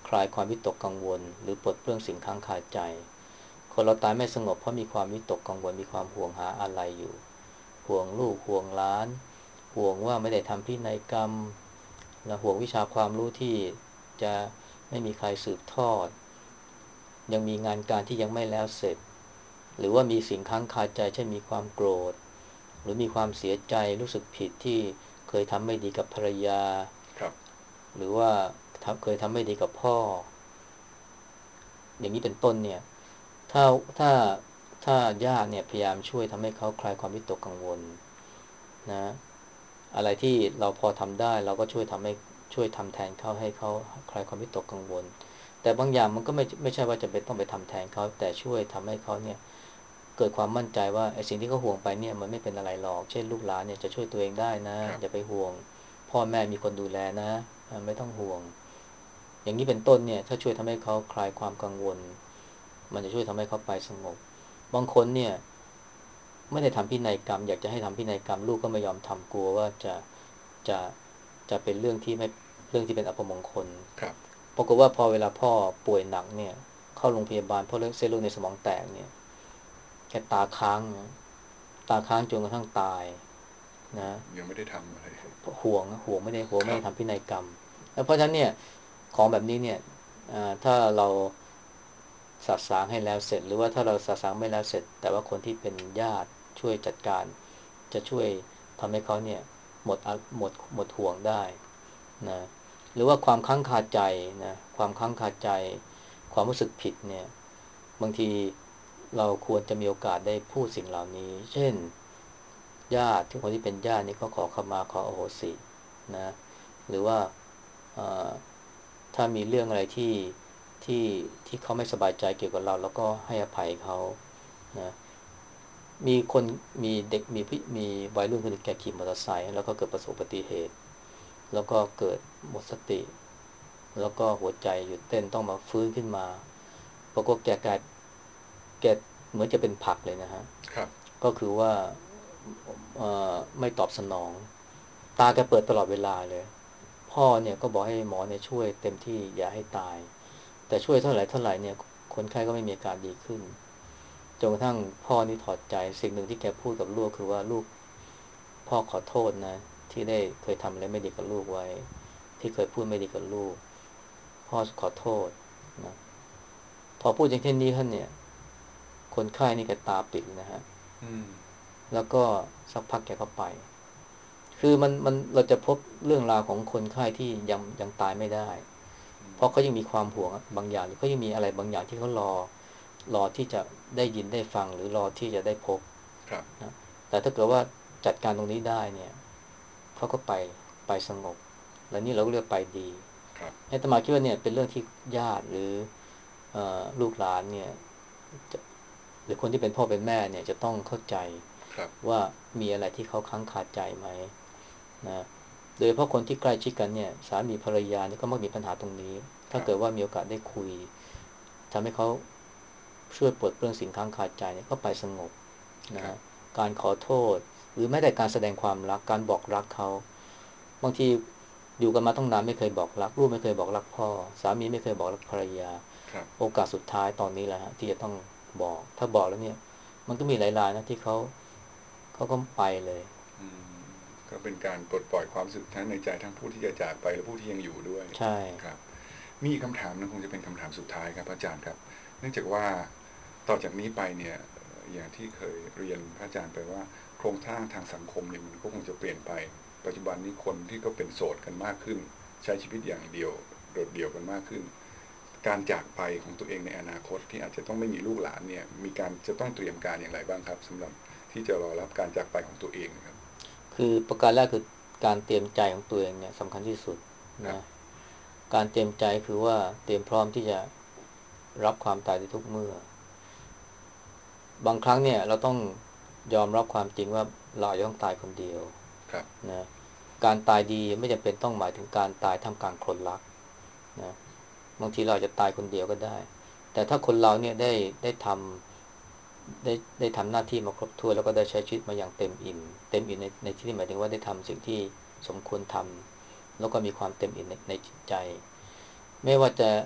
คลายความวิตกกังวลหรือปลดเปลื้องสิ่งค้างคาใจคนเราตายไม่สงบเพราะมีความวิตกกังวลมีความห่วงหาอะไรอยู่ห่วงลูกห่วงหลานห่วงว่าไม่ได้ทำพินัยกรรมและห่วงวิชาความรู้ที่จะไม่มีใครสืบทอดยังมีงานการที่ยังไม่แล้วเสร็จหรือว่ามีสิ่งค้างคาใจเช่นมีความโกรธหรือมีความเสียใจรู้สึกผิดที่เคยทำไม่ดีกับภรรยาครับหรือว่าเคยทำไม่ดีกับพ่ออย่างนี้เป็นต้นเนี่ยถ้าถ้าถ้าญาติเนี่ยพยายามช่วยทำให้เขาคลายความวิตกกังวลนะอะไรที่เราพอทำได้เราก็ช่วยทำให้ช่วยทำแทนเขาให้เขาคลายความวิตกกังวลแต่บางอย่างมันก็ไม่ไม่ใช่ว่าจะเป็นต้องไปทำแทนเขาแต่ช่วยทำให้เขาเนี่ยเกิดความมั่นใจว่าไอ้สิ่งที่เขาห่วงไปเนี่ยมันไม่เป็นอะไรหรอกเช่นลูกหลานเนี่ยจะช่วยตัวเองได้นะครับอย่าไปห่วงพ่อแม่มีคนดูแลนะไม่ต้องห่วงอย่างนี้เป็นต้นเนี่ยถ้าช่วยทำให้เขาคลายความกังวลมันจะช่วยทำให้เขาไปสงบบางคนเนี่ยไม่ได้ทำพินัยกรรมอยากจะให้ทำพินัยกรรมลูกก็ไม่ยอมทำกลัวว่าจะจะจะเป็นเรื่องที่ไม่เรื่องที่เป็นอัปมงคลครับปรากฏว่าพอเวลาพ่อป่วยหนักเนี่ยเข้าโรงพยาบาลเพราะเรื่องเส้นเลือดในสมองแตกเนี่ยแกตาค้างนะตาค้างจนกระทั่งตายนะยังไม่ได้ทำอะไรห่วงห่วงไม่ได้ห่วงครับไม่ได้ทำพินัยกรรมแล้วเพราะฉะนั้นเนี่ยของแบบนี้เนี่ยถ้าเราสะสางให้แล้วเสร็จหรือว่าถ้าเราสะสางไม่แล้วเสร็จแต่ว่าคนที่เป็นญาติช่วยจัดการจะช่วยทำให้เขาเนี่ยหมดหมดหมดห่วงได้นะหรือว่าความค้างคาใจนะความค้างคาใจความรู้สึกผิดเนี่ยบางทีเราควรจะมีโอกาสได้พูดสิ่งเหล่านี้เช่นญาติที่คนที่เป็นญาตินี่ก็ขอขมาขออโหสินะหรือว่าถ้ามีเรื่องอะไรที่ที่ที่เขาไม่สบายใจเกี่ยวกับเราแล้วก็ให้อภัยเขานะมีคนมีเด็กมีพี่มีวัยรุ่นคนหนึ่งแกขี่มอเตอร์ไซค์แล้วก็เกิดประสบอุบัติเหตุแล้วก็เกิดหมดสติแล้วก็หัวใจหยุดเต้นต้องมาฟื้นขึ้นมาปรากฏแกกลายแกเหมือนจะเป็นผักเลยนะฮะครับก็คือว่าเอ่อไม่ตอบสนองตาแกเปิดตลอดเวลาเลยพ่อเนี่ยก็บอกให้หมอเนี่ยช่วยเต็มที่อย่าให้ตายแต่ช่วยเท่าไหร่เท่าไหร่เนี่ยคนไข้ก็ไม่มีอาการดีขึ้นจนกระทั่งพ่อนี่ถอดใจสิ่งหนึ่งที่แกพูดกับลูกคือว่าลูกพ่อขอโทษนะที่ได้เคยทำอะไรไม่ดีกับลูกไว้ที่เคยพูดไม่ดีกับลูกพ่อขอโทษนะพอพูดอย่างเช่นนี้ท่านเนี่ยคนไข้นี่แกตาปิดนะฮะอืมแล้วก็สักพักแกก็ไปคือมันมันเราจะพบเรื่องราวของคนไข้ที่ยังยังตายไม่ได้เพราะเขายังมีความห่วงบางอย่างเขายังมีอะไรบางอย่างที่เขารอรอที่จะได้ยินได้ฟังหรือรอที่จะได้พบครับนะแต่ถ้าเกิดว่าจัดการตรงนี้ได้เนี่ยเขาก็ไปไปสงบและนี่เราก็เรียกไปดีครับอาตมาคิดว่าเนี่ยเป็นเรื่องที่ญาติหรือลูกหลานเนี่ยหรือคนที่เป็นพ่อเป็นแม่เนี่ยจะต้องเข้าใจครับว่ามีอะไรที่เขาค้างคาใจไหมนะโดยเฉพาะคนที่ใกล้ชิดกันเนี่ยสามีภรรยานี่ก็มักมีปัญหาตรงนี้คถ้ารับเกิดว่ามีโอกาสได้คุยทำให้เขาช่วยปลดเปลื้องสิ่งค้างคาใจเนี่ยก็ไปสงบคนะรับการขอโทษหรือแม้แต่การแสดงความรักการบอกรักเขาบางทีอยู่กันมาต้องนานไม่เคยบอกรักลูกไม่เคยบอกรักพ่อสามีไม่เคยบอกรักภรรยาครับโอกาสสุดท้ายตอนนี้แหละฮะที่จะต้องบอกถ้าบอกแล้วเนี่ยมันก็มีหลายรายนะที่เขาเขาก็ไปเลยอืมก็เป็นการปลดปล่อยความรู้สึกทั้งในใจทั้งผู้ที่จะจากไปและผู้ที่ยังอยู่ด้วยใช่ครับมีอีกคำถามนึงคงจะเป็นคำถามสุดท้ายครับอาจารย์ครับเนื่องจากว่าต่อจากนี้ไปเนี่ยอย่างที่เคยเรียนพระอาจารย์ไปว่าโครงสร้างทางสังคมเนี่ยมันก็คงจะเปลี่ยนไปปัจจุบันนี้คนที่ก็เป็นโสดกันมากขึ้นใช้ชีวิตอย่างเดียวโดดเดี่ยวกันมากขึ้นการจากไปของตัวเองในอนาคตที่อาจจะต้องไม่มีลูกหลานเนี่ยมีการจะต้องเตรียมการอย่างไรบ้างครับสำหรับที่จะรอรับการจากไปของตัวเองนะครับคือประการแรกคือการเตรียมใจของตัวเองเนี่ยสำคัญที่สุดครับนะการเตรียมใจคือว่าเตรียมพร้อมที่จะรับความตายในทุกเมื่อบางครั้งเนี่ยเราต้องยอมรับความจริงว่าเราอาจจะต้องตายคนเดียวครับนะการตายดีไม่จำเป็นต้องหมายถึงการตายท่ามกลางคนรักนะบางทีเราอาจจะตายคนเดียวก็ได้แต่ถ้าคนเราเนี่ยได้ได้ทำได้ได้ทำหน้าที่มาครบถ้วนแล้วก็ได้ใช้ชีวิตมาอย่างเต็มอิ่มเต็มอิ่มในในที่นี้หมายถึงว่าได้ทำสิ่งที่สมควรทำแล้วก็มีความเต็มอิ่มในในจิตใจไม่ว่าจะ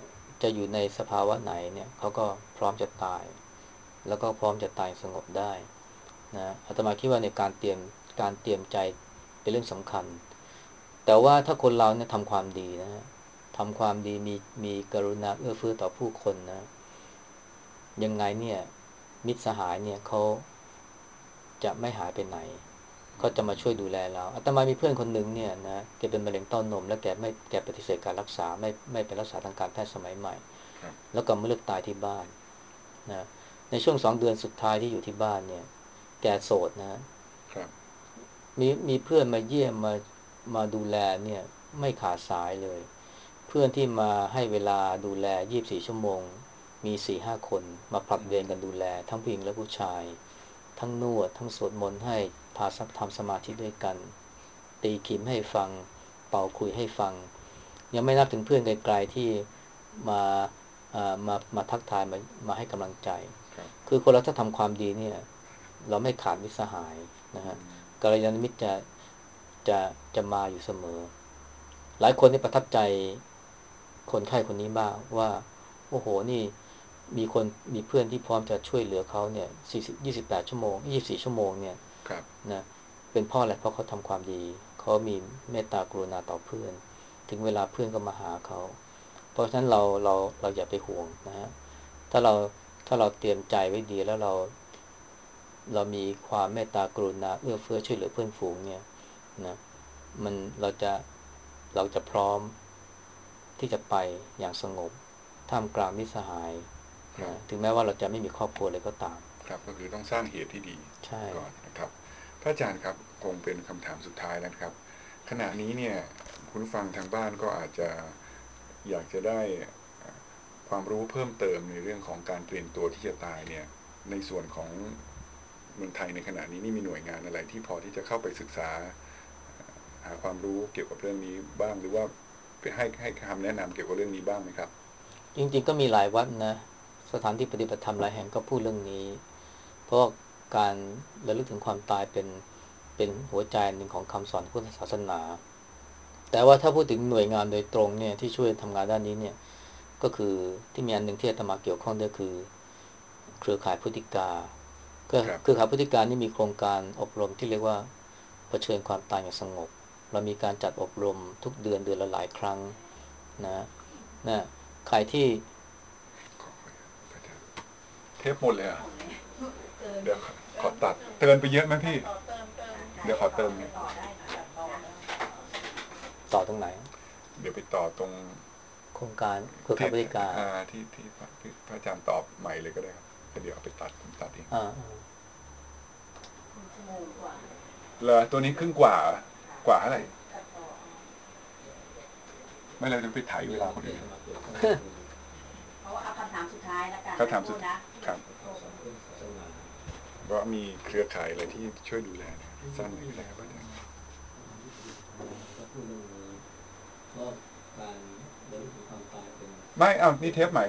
จะอยู่ในสภาวะไหนเนี่ยเขาก็พร้อมจะตายแล้วก็พร้อมจะตายสงบได้นะอาตมาคิดว่าในการเตรียมการเตรียมใจเป็นเรื่องสำคัญแต่ว่าถ้าคนเราเนี่ยทำความดีนะทำความดีมีมีกรุณาเอื้อเฟื้อต่อผู้คนนะยังไงเนี่ยมิตรสหายเนี่ยเขาจะไม่หายไปไหนก็จะมาช่วยดูแลเราอาตมามีเพื่อนคนหนึ่งเนี่ยนะแกเป็นมะเร็งเต้านมแล้วแกไม่แกปฏิเสธการรักษาไม่ไม่ไปรักษาทางการแพทย์สมัยใหม่แล้วก็มาเลือกตายที่บ้านนะในช่วงสองเดือนสุดท้ายที่อยู่ที่บ้านเนี่ยแกโสดนะครับมีมีเพื่อนมาเยี่ยมมามาดูแลเนี่ยไม่ขาดสายเลยเพื่อนที่มาให้เวลาดูแลยี่สิบสี่ชั่วโมงมีสี่ห้าคนมาผลัดเวรกันดูแลทั้งผู้หญิงและผู้ชายทั้งนวดทั้งสวดมนต์ให้พาทำสมาธิด้วยกันตีขิมให้ฟังเป่าคุยให้ฟังยังไม่นับถึงเพื่อนไกลๆที่มามามาทักทายมามาให้กำลังใจคือคนเราถ้าทำความดีเนี่ยเราไม่ขาดมิตรสหายนะฮะกัลยาณมิตรจะจะจะมาอยู่เสมอหลายคนนี่ประทับใจคนไข้คนนี้มากว่าโอ้โหนี่มีคนมีเพื่อนที่พร้อมจะช่วยเหลือเขาเนี่ยสี่สิบยี่สิบแปดชั่วโมงยี่สิบสี่ชั่วโมงเนี่ยนะเป็นเพราะอะไรเพราะเขาทำความดีเขามีเมตตากรุณาต่อเพื่อนถึงเวลาเพื่อนก็มาหาเขาเพราะฉะนั้นเราเราเราอย่าไปห่วงนะฮะถ้าเราถ้าเราเตรียมใจไว้ดีแล้วเราเรามีความเมตตากรุณาเอื้อเฟื้อช่วยเหลือเพื่อนฝูงเนี่ยนะมันเราจะเราจะพร้อมที่จะไปอย่างสงบท่ามกลางมิตรสหายนะถึงแม้ว่าเราจะไม่มีครอบครัวเลยก็ตามครับก็คือต้องสร้างเหตุที่ดีก่อนนะครับพระอาจารย์ครับคงเป็นคำถามสุดท้ายแล้วครับขณะนี้เนี่ยคุณฟังทางบ้านก็อาจจะอยากจะได้ความรู้เพิ่มเติมในเรื่องของการเตรียมตัวที่จะตายเนี่ยในส่วนของเมืองไทยในขณะนี้นี่มีหน่วยงานอะไรที่พอที่จะเข้าไปศึกษาหาความรู้เกี่ยวกับเรื่องนี้บ้างหรือว่าไปให้ให้คำแนะนำเกี่ยวกับเรื่องนี้บ้างไหมครับจริงๆก็มีหลายวัดนะสถานที่ปฏิบัติธรรมหลายแห่งก็พูดเรื่องนี้เพราะการระลึกถึงความตายเป็นเป็นหัวใจหนึ่งของคำสอนพุทธศาสนาแต่ว่าถ้าพูดถึงหน่วยงานโดยตรงเนี่ยที่ช่วยทำงานด้านนี้เนี่ยก็คือที่มีอันหนึ่งที่อาตมาเกี่ยวข้องด้วยคือเครือข่ายพุทธิกาก็เครือข่ายพุทธิกานี่มีโครงการอบรมที่เรียกว่าเผชิญความตายอย่างสงบเรามีการจัดอบรมทุกเดือนเดือนละหลายครั้งนะนะใครที่เทปหมดเลยอ่ะเดี๋ยวขอตัดเตือนไปเยอะไหมพี่เดี๋ยวขอเติมต่อตรงไหนเดี๋ยวไปต่อตรงโครงการเครือข่ายพุทธิกาที่ที่พระอาจารย์ตอบใหม่เลยก็ได้ครับเดี๋ยวเอาไปตัดผมตัดเองเหรอตัวนี้ครึ่งกว่ากว่าอะไรไม่เลยจะไปถ่ายเวลาคนอื่นเพราะว่าเอาคำถามสุดท้ายแล้วกันคำถามสุดท้ายครับว่ามีเครือข่ายอะไรที่ช่วยดูแลเนี่ยสั้นหน่อยก็ได้ครับอาจารย์ก็พูดเรื่องนี้เพราะการระลึกถึงความตายเป็นไม่เอานี่เทปใหม่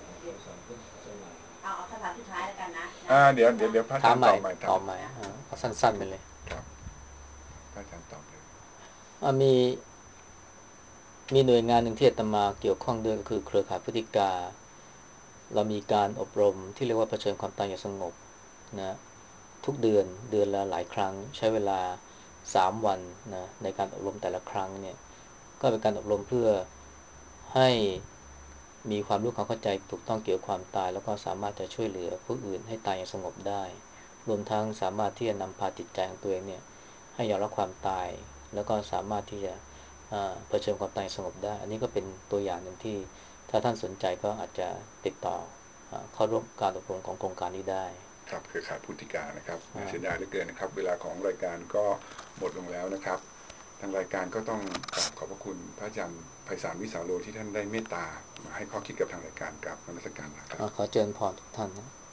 เอาเอาคำถามสุดท้ายแล้วกันนะอ่าเดี๋ยวเดี๋ยวเดี๋ยวพระอาจารย์ตอบใหม่ตอบใหม่เอาสั้นๆไปเลยครับพระอาจารย์ตอบเลยมีมีหน่วยงานหนึ่งที่อาตมาเกี่ยวข้องด้วยก็คือเครือข่ายพุทธิกาเรามีการอบรมที่เรียกว่าเผชิญความตายอย่างสงบนะทุกเดือนเดือนละหลายครั้งใช้เวลาสามวันนะในการอบรมแต่ละครั้งเนี่ยก็เป็นการอบรมเพื่อให้มีความรู้ความเข้าใจถูกต้องเกี่ยวกับความตายแล้วก็สามารถจะช่วยเหลือผู้อื่นให้ตายอย่างสงบได้รวมทั้งสามารถที่จะนำพาจิตใจของตัวเองเนี่ยให้ยอมรับความตายแล้วก็สามารถที่จะเผชิญความตายสงบได้อันนี้ก็เป็นตัวอย่างหนึ่งที่ถ้าท่านสนใจก็อาจจะติดต่อเข้าร่วมการอบรมของโครงการนี้ได้ครับเครือข่ายพุทธิกานะครับเสียดายเหลือเกินนะครับเวลาของรายการก็หมดลงแล้วนะครับทางรายการก็ต้องกราบขอบพระคุณพระอาจารย์ไพศาลวิสาโรที่ท่านได้เมตตามาให้ข้อคิดกับทางรายการกับนมัสการนะครับขอเชิญพรทุกท่านนะ